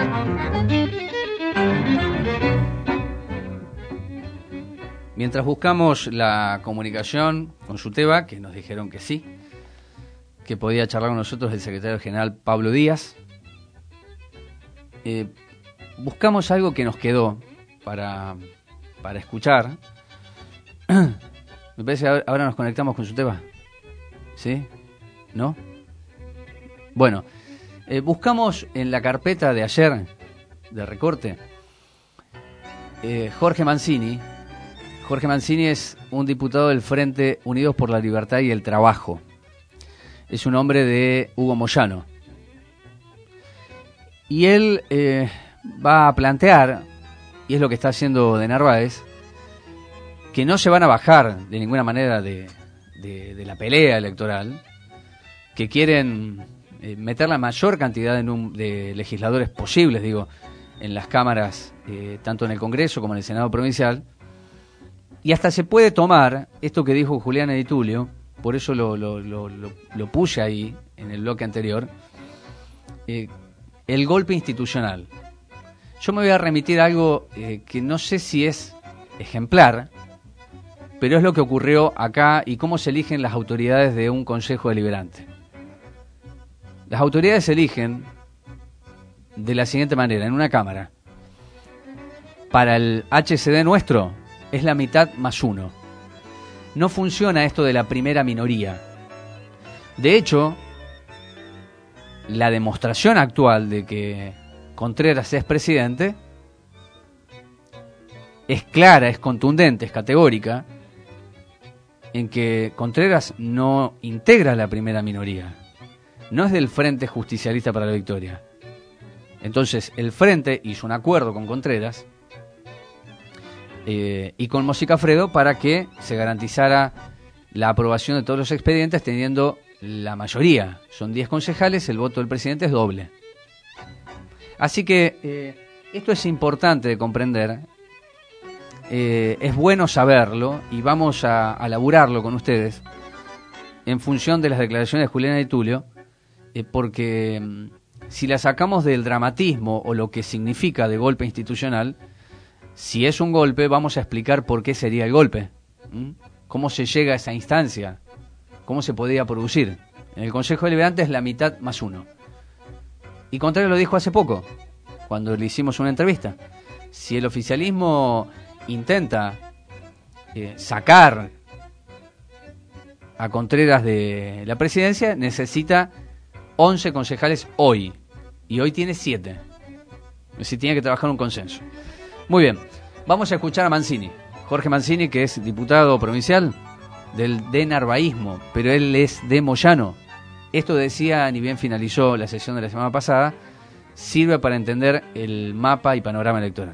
Mientras buscamos la comunicación con Suteba, que nos dijeron que sí, que podía charlar con nosotros el secretario general Pablo Díaz, eh, buscamos algo que nos quedó para, para escuchar. Me parece que ahora nos conectamos con Suteba. ¿Sí? ¿No? Bueno, eh, buscamos en la carpeta de ayer, de recorte, eh, Jorge Mancini. Jorge Mancini es un diputado del Frente Unidos por la Libertad y el Trabajo. Es un hombre de Hugo Moyano. Y él eh, va a plantear, y es lo que está haciendo de Narváez, que no se van a bajar de ninguna manera de, de, de la pelea electoral, que quieren eh, meter la mayor cantidad de, num- de legisladores posibles, digo, en las cámaras, eh, tanto en el Congreso como en el Senado Provincial. Y hasta se puede tomar esto que dijo Julián Di Tulio, por eso lo, lo, lo, lo, lo puse ahí en el bloque anterior, eh, el golpe institucional. Yo me voy a remitir a algo eh, que no sé si es ejemplar, pero es lo que ocurrió acá y cómo se eligen las autoridades de un Consejo Deliberante. Las autoridades se eligen de la siguiente manera, en una Cámara. Para el H C D nuestro es la mitad más uno. No funciona esto de la primera minoría. De hecho, la demostración actual de que Contreras es presidente es clara, es contundente, es categórica, en que Contreras no integra la primera minoría. No es del Frente Justicialista para la Victoria. Entonces, el Frente hizo un acuerdo con Contreras Eh, y con Mosica Fredo para que se garantizara la aprobación de todos los expedientes teniendo la mayoría. Son diez concejales, el voto del presidente es doble. Así que eh, esto es importante de comprender, eh, es bueno saberlo y vamos a, a laburarlo con ustedes en función de las declaraciones de Julián Di Tulio, eh, porque mm, si la sacamos del dramatismo o lo que significa de golpe institucional, si es un golpe, vamos a explicar por qué sería el golpe. ¿Mm? ¿Cómo se llega a esa instancia? ¿Cómo se podría producir? En el Consejo Deliberante es la mitad más uno. Y Contreras lo dijo hace poco, cuando le hicimos una entrevista. Si el oficialismo intenta eh, sacar a Contreras de la presidencia, necesita once concejales hoy. Y hoy tiene siete. Es decir, tiene que trabajar un consenso. Muy bien, vamos a escuchar a Mancini. Jorge Mancini, que es diputado provincial del de Narvaísmo, pero él es de Moyano. Esto decía, ni bien finalizó la sesión de la semana pasada, sirve para entender el mapa y panorama electoral.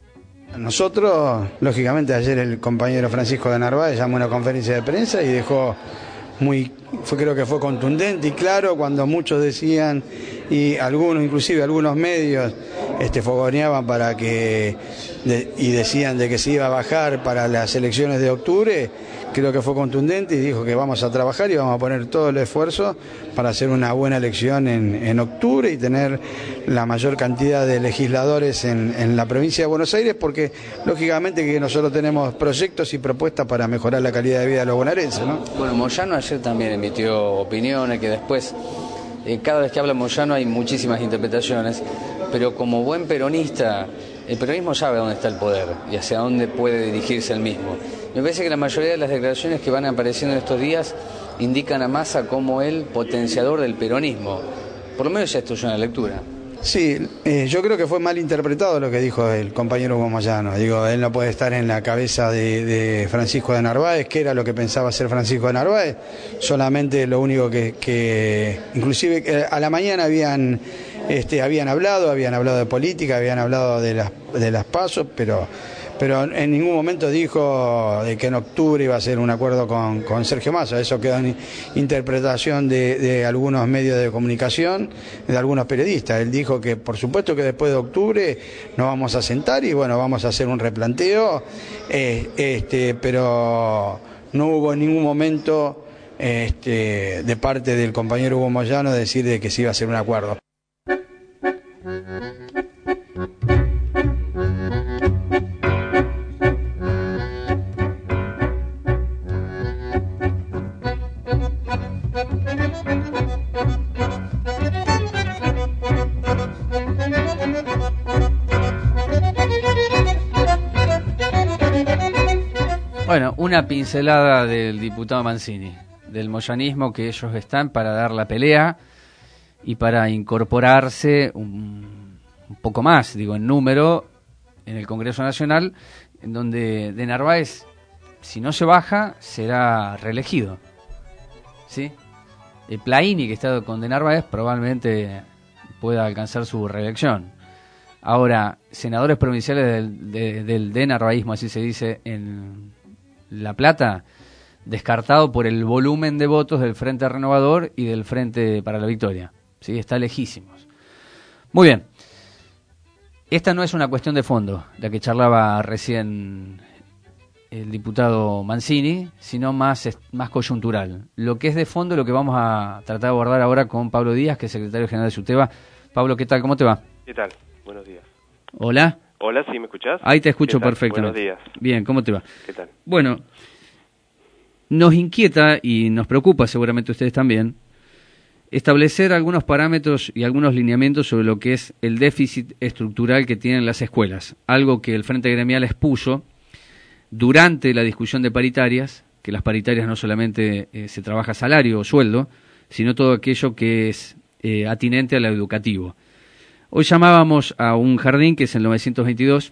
Nosotros, lógicamente, ayer el compañero Francisco de Narváez llamó a una conferencia de prensa y dejó muy, fue, creo que fue contundente y claro cuando muchos decían, y algunos, inclusive algunos medios, este, fogoneaban para que, de, y decían de que se iba a bajar para las elecciones de octubre. Creo que fue contundente y dijo que vamos a trabajar y vamos a poner todo el esfuerzo para hacer una buena elección en, en octubre y tener la mayor cantidad de legisladores en, en la provincia de Buenos Aires, porque lógicamente que nosotros tenemos proyectos y propuestas para mejorar la calidad de vida de los bonaerenses, ¿no? Bueno, Moyano ayer también emitió opiniones que después, eh, cada vez que habla Moyano hay muchísimas interpretaciones, pero como buen peronista, el peronismo sabe dónde está el poder y hacia dónde puede dirigirse el mismo. Me parece que la mayoría de las declaraciones que van apareciendo en estos días indican a Massa como el potenciador del peronismo. Por lo menos esto es una lectura. Sí, eh, yo creo que fue mal interpretado lo que dijo el compañero Hugo Moyano. Digo, él no puede estar en la cabeza de, de Francisco de Narváez, que era lo que pensaba hacer Francisco de Narváez. Solamente lo único que, que inclusive eh, a la mañana habían, este, habían hablado, habían hablado de política, habían hablado de las, de las pasos, pero... pero en ningún momento dijo de que en octubre iba a hacer un acuerdo con, con Sergio Massa. Eso quedó en interpretación de, de algunos medios de comunicación, de algunos periodistas. Él dijo que por supuesto que después de octubre nos vamos a sentar y bueno, vamos a hacer un replanteo, eh, este, pero no hubo en ningún momento este, de parte del compañero Hugo Moyano decir de que se iba a hacer un acuerdo. una pincelada del diputado Mancini, del moyanismo que ellos están para dar la pelea y para incorporarse un, un poco más, digo, en número, en el Congreso Nacional, en donde de Narváez, si no se baja, será reelegido. ¿Sí? El Plaini, que está con de Narváez, probablemente pueda alcanzar su reelección. Ahora, senadores provinciales del, de, del de Narváismo, así se dice en La Plata, descartado por el volumen de votos del Frente Renovador y del Frente para la Victoria. ¿Sí? Está lejísimos. Muy bien. Esta no es una cuestión de fondo, la que charlaba recién el diputado Mancini, sino más, más coyuntural. Lo que es de fondo es lo que vamos a tratar de abordar ahora con Pablo Díaz, que es secretario general de SUTEBA. Pablo, ¿qué tal? ¿Cómo te va? ¿Qué tal? Buenos días. Hola. Hola, ¿sí me escuchás? Ahí te escucho perfectamente. Buenos días. Bien, ¿cómo te va? ¿Qué tal? Bueno, nos inquieta y nos preocupa, seguramente ustedes también, establecer algunos parámetros y algunos lineamientos sobre lo que es el déficit estructural que tienen las escuelas, algo que el Frente Gremial expuso durante la discusión de paritarias, que las paritarias no solamente eh, se trabaja salario o sueldo, sino todo aquello que es eh, atinente a lo educativo. Hoy llamábamos a un jardín, que es el novecientos veintidós,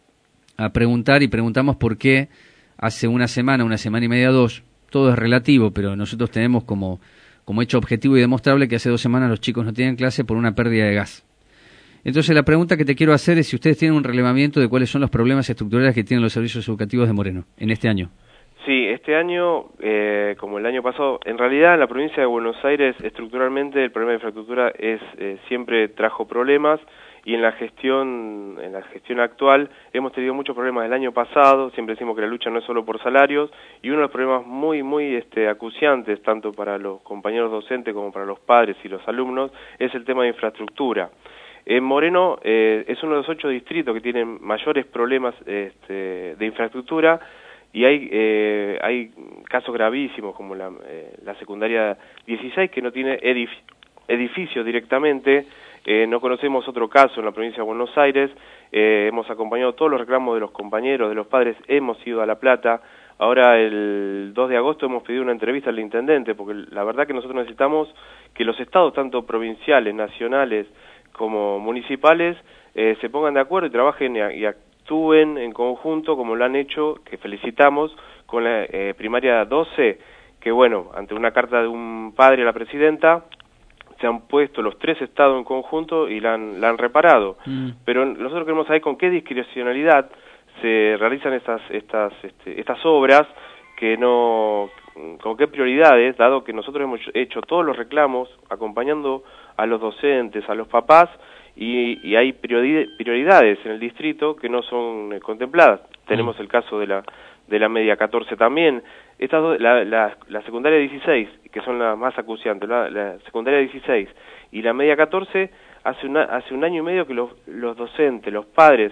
a preguntar y preguntamos por qué hace una semana, una semana y media, dos, todo es relativo, pero nosotros tenemos como, como hecho objetivo y demostrable que hace dos semanas los chicos no tienen clase por una pérdida de gas. Entonces la pregunta que te quiero hacer es si ustedes tienen un relevamiento de cuáles son los problemas estructurales que tienen los servicios educativos de Moreno en este año. Sí, este año, eh, como el año pasado, en realidad en la provincia de Buenos Aires estructuralmente el problema de infraestructura es eh, siempre trajo problemas, y en la gestión en la gestión actual hemos tenido muchos problemas el año pasado. Siempre decimos que la lucha no es solo por salarios, y uno de los problemas muy muy este, acuciantes tanto para los compañeros docentes como para los padres y los alumnos es el tema de infraestructura. En Moreno eh, es uno de los ocho distritos que tienen mayores problemas este, de infraestructura, y hay eh, hay casos gravísimos como la, eh, la secundaria dieciséis, que no tiene edif edificios directamente. Eh, no conocemos otro caso en la provincia de Buenos Aires. Eh, hemos acompañado todos los reclamos de los compañeros, de los padres, hemos ido a La Plata. Ahora el dos de agosto hemos pedido una entrevista al intendente, porque la verdad que nosotros necesitamos que los estados, tanto provinciales, nacionales como municipales, eh, se pongan de acuerdo y trabajen y, y actúen en conjunto, como lo han hecho, que felicitamos, con la eh, primaria doce, que bueno, ante una carta de un padre a la presidenta, se han puesto los tres estados en conjunto y la han, la han reparado. Mm. Pero nosotros queremos saber con qué discrecionalidad se realizan estas estas este, estas obras, que no con qué prioridades, dado que nosotros hemos hecho todos los reclamos acompañando a los docentes, a los papás, y, y hay prioridades en el distrito que no son eh, contempladas. Mm. Tenemos el caso de la de la media catorce también. Estas dos, la, la, la secundaria dieciséis, que son las más acuciantes, la, la secundaria dieciséis y la media catorce, hace, una, hace un año y medio que los, los docentes, los padres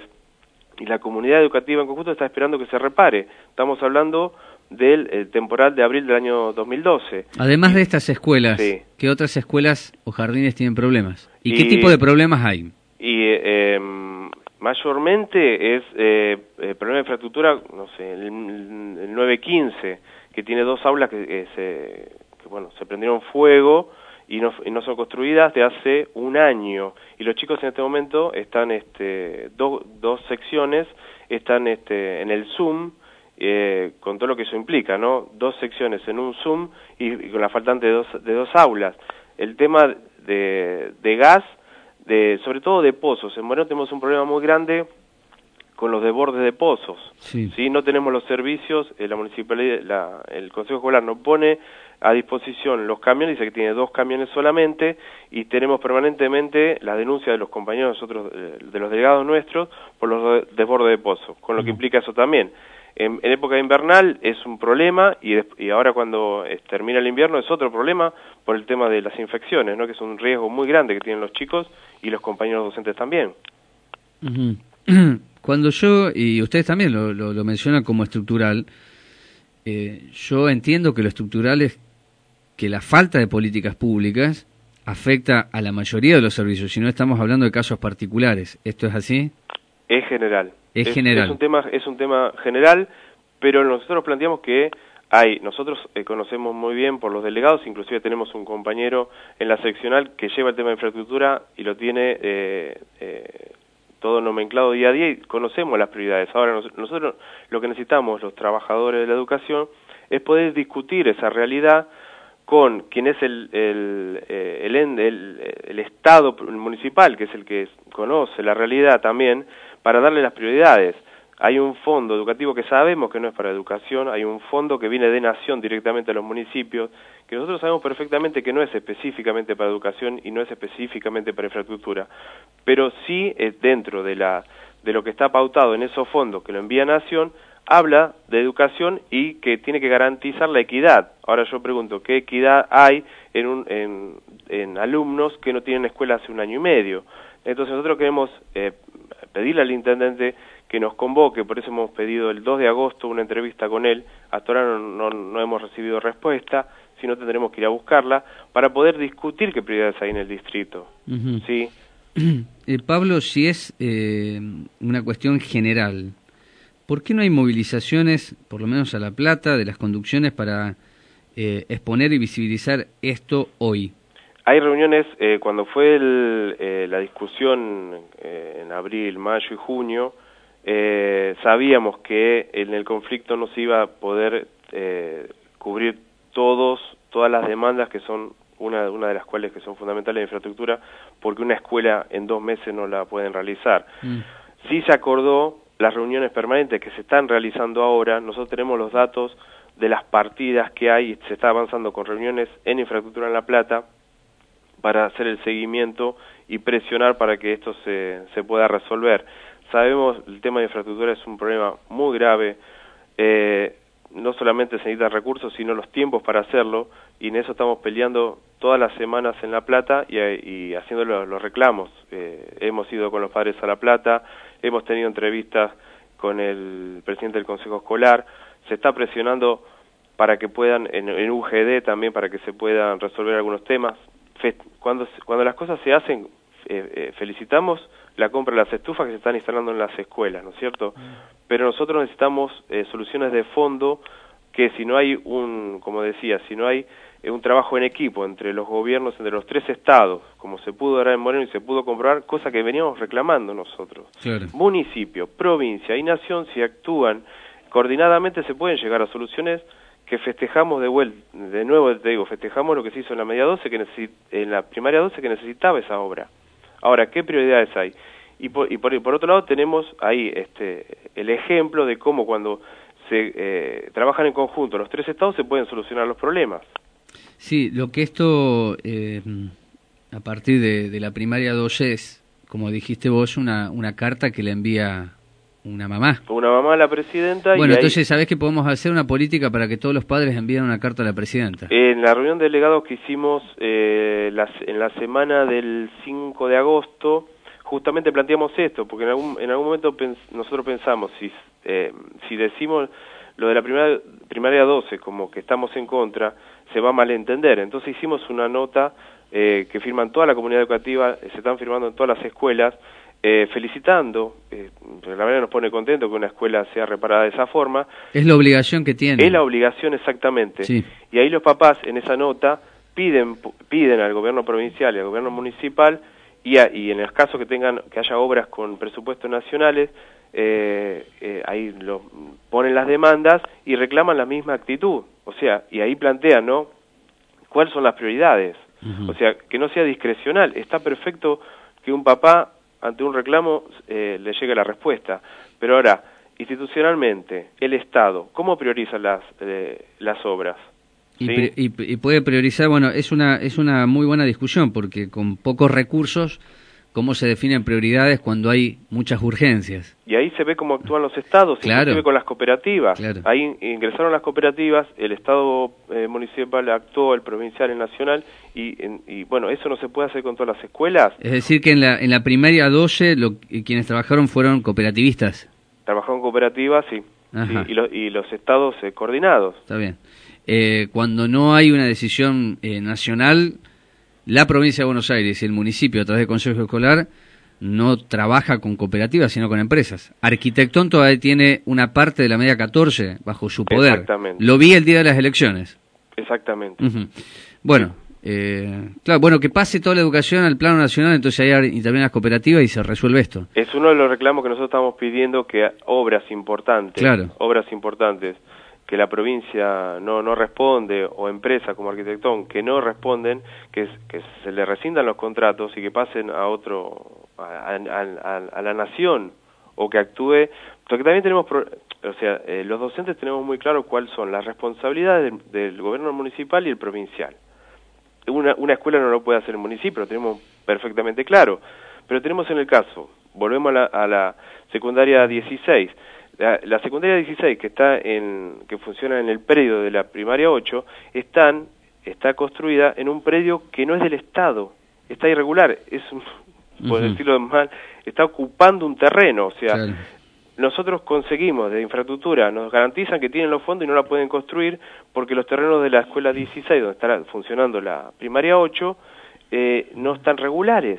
y la comunidad educativa en conjunto está esperando que se repare. Estamos hablando del eh, temporal de abril del año dos mil doce. Además de estas escuelas, sí, ¿qué otras escuelas o jardines tienen problemas? ¿Y, y qué tipo de problemas hay? Y eh, mayormente es eh, eh, problema de infraestructura, no sé, el, el nueve quince, que tiene dos aulas que, eh, se, que bueno, se prendieron fuego y no, y no son construidas de hace un año, y los chicos en este momento están, este, do, dos secciones están este, en el Zoom, eh, con todo lo que eso implica, ¿no? Dos secciones en un Zoom y, y con la faltante de dos, de dos aulas. El tema de, de gas, de, sobre todo de pozos. En Moreno tenemos un problema muy grande con los desbordes de pozos. Sí. ¿Sí? No tenemos los servicios, eh, la municipalidad, la, el Consejo Escolar nos pone a disposición los camiones, dice que tiene dos camiones solamente, y tenemos permanentemente la denuncia de los compañeros nosotros, eh, de los delegados nuestros, por los desbordes de pozos, con lo que implica eso también. En, en época invernal es un problema, y, de, y ahora cuando eh, termina el invierno es otro problema por el tema de las infecciones, ¿no? Que es un riesgo muy grande que tienen los chicos y los compañeros docentes también. Uh-huh. Cuando yo, y ustedes también lo, lo, lo mencionan como estructural, eh, yo entiendo que lo estructural es que la falta de políticas públicas afecta a la mayoría de los servicios, si no estamos hablando de casos particulares. ¿Esto es así? Es general. Es, es general. Es un tema, es un tema general, pero nosotros planteamos que hay, nosotros eh, conocemos muy bien por los delegados, inclusive tenemos un compañero en la seccional que lleva el tema de infraestructura y lo tiene eh, eh, todo nomenclado día a día y conocemos las prioridades. Ahora nos, nosotros lo que necesitamos, los trabajadores de la educación, es poder discutir esa realidad con quien es el el, eh, el, el, el Estado municipal, que es el que conoce la realidad también, para darle las prioridades. Hay un fondo educativo que sabemos que no es para educación, hay un fondo que viene de Nación directamente a los municipios, que nosotros sabemos perfectamente que no es específicamente para educación y no es específicamente para infraestructura, pero sí es dentro de la de lo que está pautado en esos fondos que lo envía Nación, habla de educación y que tiene que garantizar la equidad. Ahora yo pregunto, ¿qué equidad hay en, un, en, en alumnos que no tienen escuela hace un año y medio? Entonces nosotros queremos eh, pedirle al intendente que nos convoque, por eso hemos pedido el dos de agosto una entrevista con él, hasta ahora no, no, no hemos recibido respuesta, si no tendremos que ir a buscarla, para poder discutir qué prioridades hay en el distrito. Uh-huh. ¿Sí? Eh, Pablo, si es eh, una cuestión general, ¿por qué no hay movilizaciones, por lo menos a La Plata, de las conducciones para eh, exponer y visibilizar esto hoy? Hay reuniones, eh, cuando fue el, eh, la discusión eh, en abril, mayo y junio, eh, sabíamos que en el conflicto no se iba a poder eh, cubrir todos todas las demandas que son, una, una de las cuales que son fundamentales de infraestructura, porque una escuela en dos meses no la pueden realizar. Mm. Sí se acordó las reuniones permanentes que se están realizando ahora, nosotros tenemos los datos de las partidas que hay, y se está avanzando con reuniones en infraestructura en La Plata, para hacer el seguimiento y presionar para que esto se, se pueda resolver. Sabemos el tema de infraestructura es un problema muy grave, eh, no solamente se necesitan recursos, sino los tiempos para hacerlo, y en eso estamos peleando todas las semanas en La Plata y, y haciendo los, los reclamos. Eh, hemos ido con los padres a La Plata, hemos tenido entrevistas con el presidente del Consejo Escolar, se está presionando para que puedan, en, en U G D también, para que se puedan resolver algunos temas. Cuando, cuando las cosas se hacen, eh, eh, felicitamos la compra de las estufas que se están instalando en las escuelas, ¿no es cierto? Mm. Pero nosotros necesitamos eh, soluciones de fondo, que si no hay un, como decía, si no hay eh, un trabajo en equipo entre los gobiernos, entre los tres estados, como se pudo ahora en Moreno y se pudo comprobar, cosa que veníamos reclamando nosotros. Claro. Municipio, provincia y nación, si actúan coordinadamente, se pueden llegar a soluciones que festejamos de vuelta, de nuevo te digo, festejamos lo que se hizo en la media doce, que necesit, en la primaria doce, que necesitaba esa obra. Ahora, ¿qué prioridades hay? Y por, y por, y por otro lado tenemos ahí este el ejemplo de cómo cuando se eh, trabajan en conjunto los tres estados se pueden solucionar los problemas. Sí, lo que esto, eh, a partir de, de la primaria doce es, como dijiste vos, una, una carta que le envía una mamá. Una mamá a la presidenta. Bueno, y entonces, ahí, ¿sabés que podemos hacer una política para que todos los padres envíen una carta a la presidenta? En la reunión de delegados que hicimos eh, las, en la semana del cinco de agosto, justamente planteamos esto, porque en algún, en algún momento pens nosotros pensamos, si, eh, si decimos lo de la primaria, primaria doce como que estamos en contra, se va a malentender. Entonces hicimos una nota eh, que firman toda la comunidad educativa, se están firmando en todas las escuelas, Eh, felicitando, eh, la verdad nos pone contento que una escuela sea reparada de esa forma. Es la obligación que tiene. Es la obligación exactamente. Sí. Y ahí los papás en esa nota piden piden al gobierno provincial y al gobierno municipal y, a, y en el caso que tengan que haya obras con presupuestos nacionales, eh, eh, ahí lo, ponen las demandas y reclaman la misma actitud. O sea, y ahí plantean, ¿no? ¿Cuáles son las prioridades? Uh-huh. O sea, que no sea discrecional. Está perfecto que un papá ante un reclamo eh, le llega la respuesta. Pero ahora, institucionalmente, el Estado, ¿cómo prioriza las eh, las obras? Y, ¿Sí? pre y, y puede priorizar, bueno, es una es una muy buena discusión, porque con pocos recursos, ¿cómo se definen prioridades cuando hay muchas urgencias? Y ahí se ve cómo actúan los estados, claro. Inclusive con las cooperativas. Claro. Ahí ingresaron las cooperativas, el Estado eh, municipal actuó, el provincial, el nacional, y, en, y bueno, eso no se puede hacer con todas las escuelas. Es decir, que en la en la primaria doce, lo, quienes trabajaron fueron cooperativistas. Trabajaron cooperativas, sí, sí y, lo, y los estados eh, coordinados. Está bien. Eh, cuando no hay una decisión eh, nacional, la provincia de Buenos Aires y el municipio, a través del Consejo Escolar, no trabaja con cooperativas, sino con empresas. Arquitectón todavía tiene una parte de la media catorce bajo su poder. Exactamente. Lo vi el día de las elecciones. Exactamente. Uh-huh. Bueno, eh, claro, bueno, que pase toda la educación al plano nacional, entonces ahí intervienen las cooperativas y se resuelve esto. Es uno de los reclamos que nosotros estamos pidiendo, que obras importantes, claro. obras importantes, que la provincia no no responde, o empresas como Arquitectón que no responden, que, que se le rescindan los contratos y que pasen a otro, a, a, a, a la nación, o que actúe, porque también tenemos, pro, o sea, eh, los docentes tenemos muy claro cuáles son las responsabilidades del, del gobierno municipal y el provincial. Una, una escuela no lo puede hacer el municipio, lo tenemos perfectamente claro, pero tenemos en el caso, volvemos a la, a la secundaria dieciséis, La, la secundaria dieciséis, que está en, que funciona en el predio de la primaria ocho, están, está construida en un predio que no es del Estado, está irregular, es un, uh-huh. por decirlo mal, está ocupando un terreno, o sea, claro. Nosotros conseguimos de infraestructura, nos garantizan que tienen los fondos y no la pueden construir porque los terrenos de la escuela dieciséis, donde estará funcionando la primaria ocho, eh, no están regulares,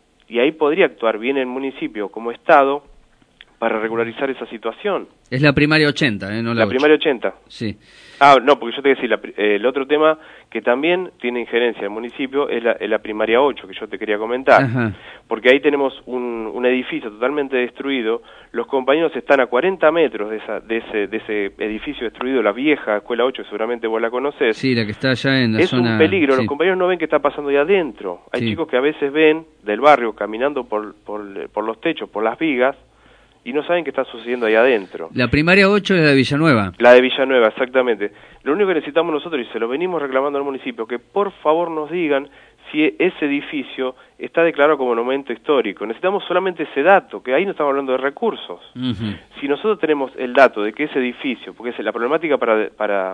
y ahí podría actuar bien el municipio como Estado para regularizar esa situación. Es la primaria ochenta, ¿eh? No la, la primaria ochenta. Sí. Ah, no, porque yo te decía, la, eh, el otro tema que también tiene injerencia el municipio es la, es la primaria ocho, que yo te quería comentar. Ajá. Porque ahí tenemos un, un edificio totalmente destruido, los compañeros están a cuarenta metros de, esa, de, ese, de ese edificio destruido, la vieja escuela ocho, seguramente vos la conocés. Sí, la que está allá en la es zona... Es un peligro, sí. Los compañeros no ven qué está pasando ahí adentro. Hay sí. chicos que a veces ven del barrio caminando por, por, por los techos, por las vigas, y no saben qué está sucediendo ahí adentro. La primaria ocho es la de Villanueva. La de Villanueva, exactamente. Lo único que necesitamos nosotros, y se lo venimos reclamando al municipio, que por favor nos digan si ese edificio está declarado como monumento histórico. Necesitamos solamente ese dato, que ahí no estamos hablando de recursos. Uh-huh. Si nosotros tenemos el dato de que ese edificio, porque es la problemática para para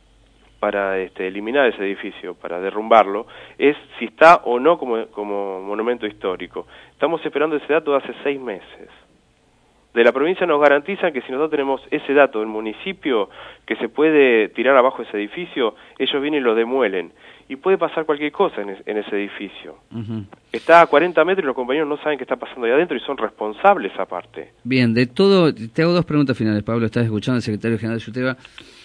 para este, eliminar ese edificio, para derrumbarlo, es si está o no como, como monumento histórico. Estamos esperando ese dato de hace seis meses. De la provincia nos garantizan que si nosotros tenemos ese dato del municipio, que se puede tirar abajo ese edificio, ellos vienen y lo demuelen. Y puede pasar cualquier cosa en, es, en ese edificio. Uh-huh. Está a cuarenta metros y los compañeros no saben qué está pasando ahí adentro y son responsables aparte. Bien, de todo, te hago dos preguntas finales, Pablo, estás escuchando al secretario general de SUTEBA.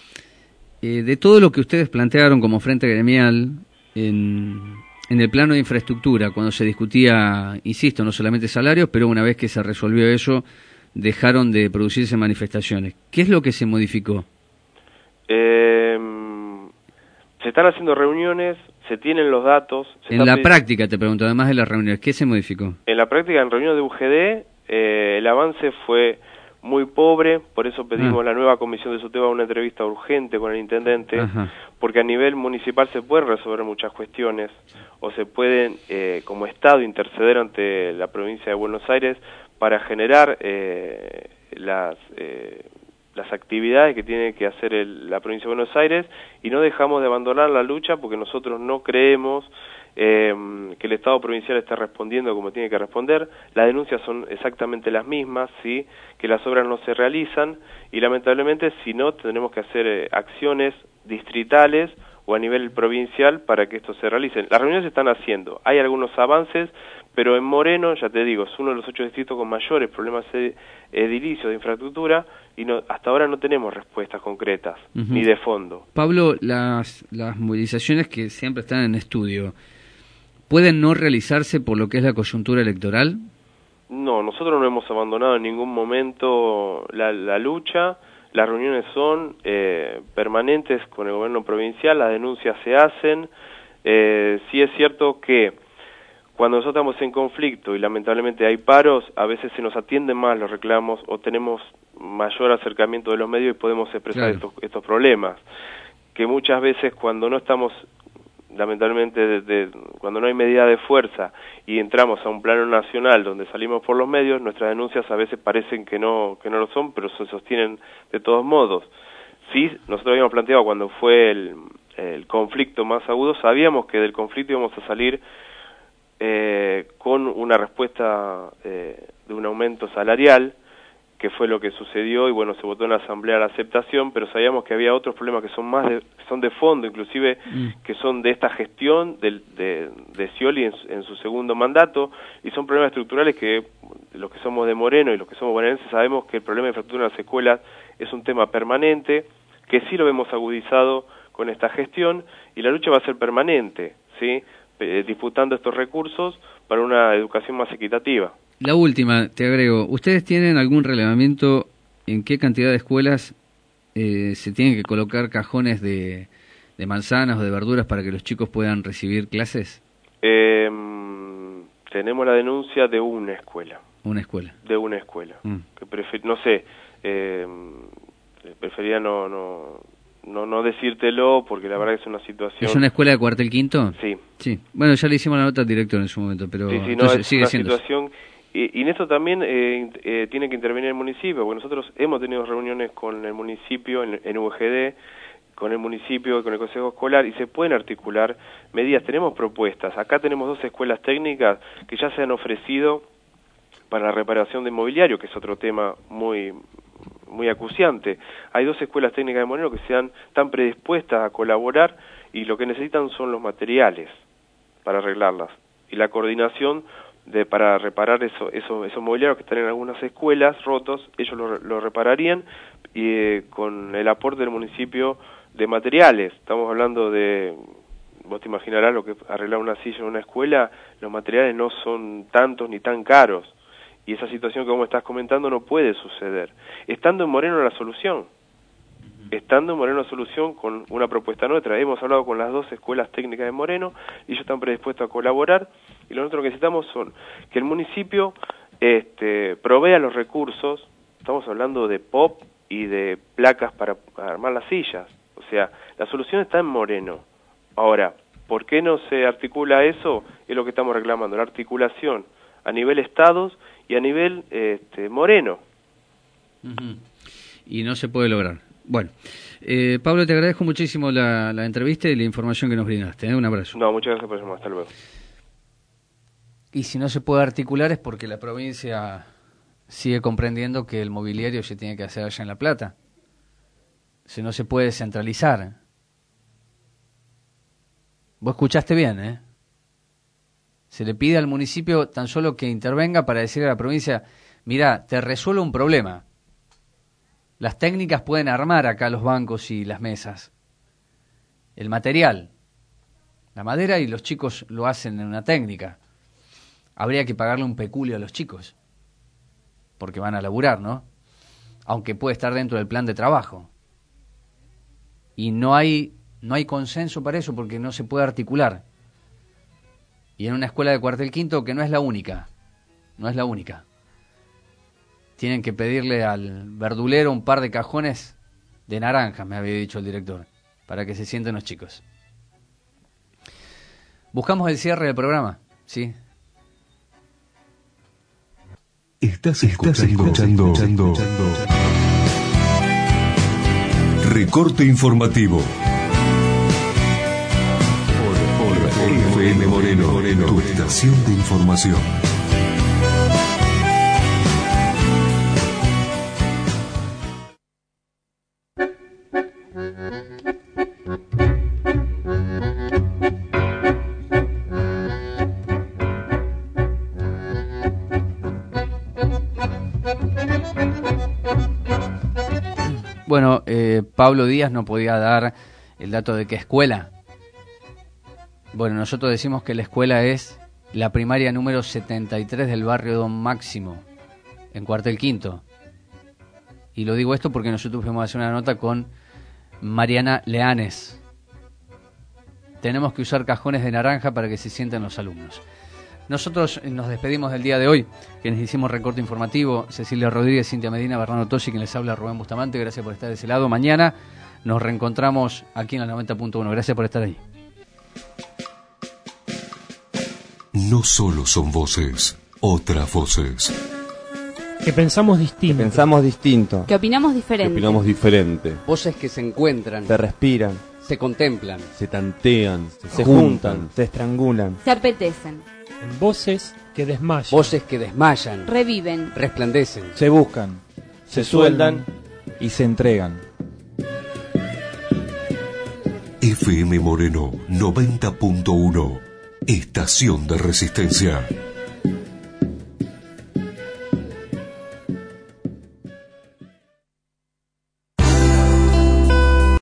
Eh, de todo lo que ustedes plantearon como frente gremial en, en el plano de infraestructura, cuando se discutía, insisto, no solamente salarios, pero una vez que se resolvió eso, dejaron de producirse manifestaciones. ¿Qué es lo que se modificó? Eh, se están haciendo reuniones, se tienen los datos. Se en la pedi- práctica, te pregunto, además de las reuniones, ¿qué se modificó? En la práctica, en reuniones de U G D, eh, el avance fue muy pobre, por eso pedimos ah. a la nueva comisión de SUTEBA una entrevista urgente con el intendente, Ajá. porque a nivel municipal se pueden resolver muchas cuestiones, o se pueden, eh, como Estado, interceder ante la provincia de Buenos Aires para generar eh, las eh, las actividades que tiene que hacer el, la provincia de Buenos Aires, y no dejamos de abandonar la lucha porque nosotros no creemos eh, que el Estado provincial esté respondiendo como tiene que responder. Las denuncias son exactamente las mismas, sí, que las obras no se realizan, y lamentablemente si no tendremos que hacer eh, acciones distritales o a nivel provincial para que esto se realice. Las reuniones se están haciendo, hay algunos avances, pero en Moreno, ya te digo, es uno de los ocho distritos con mayores problemas edilicios de infraestructura, y no, hasta ahora no tenemos respuestas concretas, uh-huh. ni de fondo. Pablo, las, las movilizaciones que siempre están en estudio, ¿pueden no realizarse por lo que es la coyuntura electoral? No, nosotros no hemos abandonado en ningún momento la, la lucha. Las reuniones son eh, permanentes con el gobierno provincial, las denuncias se hacen. Eh, sí es cierto que cuando nosotros estamos en conflicto y lamentablemente hay paros, a veces se nos atienden más los reclamos o tenemos mayor acercamiento de los medios y podemos expresar claro. estos, estos problemas. Que muchas veces cuando no estamos, lamentablemente, de, de, cuando no hay medida de fuerza y entramos a un plano nacional donde salimos por los medios, nuestras denuncias a veces parecen que no, que no lo son, pero se sostienen de todos modos. Sí, nosotros habíamos planteado cuando fue el, el conflicto más agudo, sabíamos que del conflicto íbamos a salir Eh, con una respuesta eh, de un aumento salarial, que fue lo que sucedió, y bueno, se votó en la asamblea la aceptación, pero sabíamos que había otros problemas que son más de, son de fondo, inclusive mm. que son de esta gestión de, de, de Scioli en, en su segundo mandato, y son problemas estructurales que los que somos de Moreno y los que somos bonaerenses sabemos que el problema de infraestructura en las escuelas es un tema permanente, que sí lo vemos agudizado con esta gestión, y la lucha va a ser permanente, ¿sí? Eh, disputando estos recursos para una educación más equitativa. La última, te agrego, ¿ustedes tienen algún relevamiento en qué cantidad de escuelas eh, se tienen que colocar cajones de, de manzanas o de verduras para que los chicos puedan recibir clases? Eh, tenemos la denuncia de una escuela. Una escuela. De una escuela. Mm. Que prefer, no sé, eh, prefería no, no, no, no decírtelo porque la verdad que es una situación... ¿Es una escuela de Cuartel Quinto? Sí. Sí. Bueno, ya le hicimos la nota al director en su momento, pero sí, sí, no, entonces, es sigue una siendo situación... Y, y en esto también eh, eh, tiene que intervenir el municipio, porque nosotros hemos tenido reuniones con el municipio, en, en U G D, con el municipio, con el Consejo Escolar, y se pueden articular medidas. Tenemos propuestas. Acá tenemos dos escuelas técnicas que ya se han ofrecido para la reparación de mobiliario, que es otro tema muy muy acuciante. Hay dos escuelas técnicas de Moreno que se han, están predispuestas a colaborar, y lo que necesitan son los materiales para arreglarlas, y la coordinación de para reparar eso, eso, esos mobiliarios que están en algunas escuelas rotos. Ellos lo, lo repararían, y eh, con el aporte del municipio de materiales. Estamos hablando de, vos te imaginarás lo que arreglar una silla en una escuela, los materiales no son tantos ni tan caros, y esa situación que vos me estás comentando no puede suceder. Estando en Moreno la solución, estando en Moreno la solución con una propuesta nuestra. Hemos hablado con las dos escuelas técnicas de Moreno, y ellos están predispuestos a colaborar, y lo otro que necesitamos son que el municipio este, provea los recursos. Estamos hablando de P O P y de placas para, para armar las sillas. O sea, la solución está en Moreno. Ahora, ¿por qué no se articula eso? Es lo que estamos reclamando, la articulación a nivel estados y a nivel este, Moreno. Uh-huh. Y no se puede lograr. Bueno, eh, Pablo, te agradezco muchísimo la, la entrevista y la información que nos brindaste. ¿eh? Un abrazo. No, muchas gracias por llamar. Hasta luego. Y si no se puede articular es porque la provincia sigue comprendiendo que el mobiliario se tiene que hacer allá en La Plata. Si no se puede centralizar. Vos escuchaste bien, ¿eh? Se le pide al municipio tan solo que intervenga para decirle a la provincia, mira, te resuelvo un problema. Las técnicas pueden armar acá los bancos y las mesas. El material, la madera, y los chicos lo hacen en una técnica. Habría que pagarle un peculio a los chicos, porque van a laburar, ¿no? Aunque puede estar dentro del plan de trabajo. Y no hay, no hay consenso para eso, porque no se puede articular. Y en una escuela de Cuartel Quinto, que no es la única, no es la única. Tienen que pedirle al verdulero un par de cajones de naranjas, me había dicho el director, para que se sienten los chicos. Buscamos el cierre del programa, ¿sí? Estás escuchando, escuchando, escuchando Recorte Informativo por, por F M Moreno, Moreno, tu estación de información. Bueno, eh, Pablo Díaz no podía dar el dato de qué escuela. Bueno, nosotros decimos que la escuela es la primaria número setenta y tres del barrio Don Máximo, en Cuartel Quinto. Y lo digo esto porque nosotros fuimos a hacer una nota con Mariana Leanes. Tenemos que usar cajones de naranja para que se sienten los alumnos. Nosotros nos despedimos del día de hoy, quienes hicimos recorte informativo, Cecilia Rodríguez, Cintia Medina, Bernardo Tosi, quien les habla, Rubén Bustamante. Gracias por estar de ese lado. Mañana nos reencontramos aquí en la noventa punto uno. Gracias por estar ahí. No solo son voces, otras voces. Que pensamos distinto. Que pensamos distinto. Que opinamos diferente. Que opinamos diferente. Voces que se encuentran. Se respiran. Se contemplan. Se tantean. Se, se juntan, juntan. Se estrangulan. Se apetecen. En voces que desmayan. Voces que desmayan. Reviven. Resplandecen. Se buscan. se sueldan y se entregan. F M Moreno noventa punto uno, Estación de Resistencia.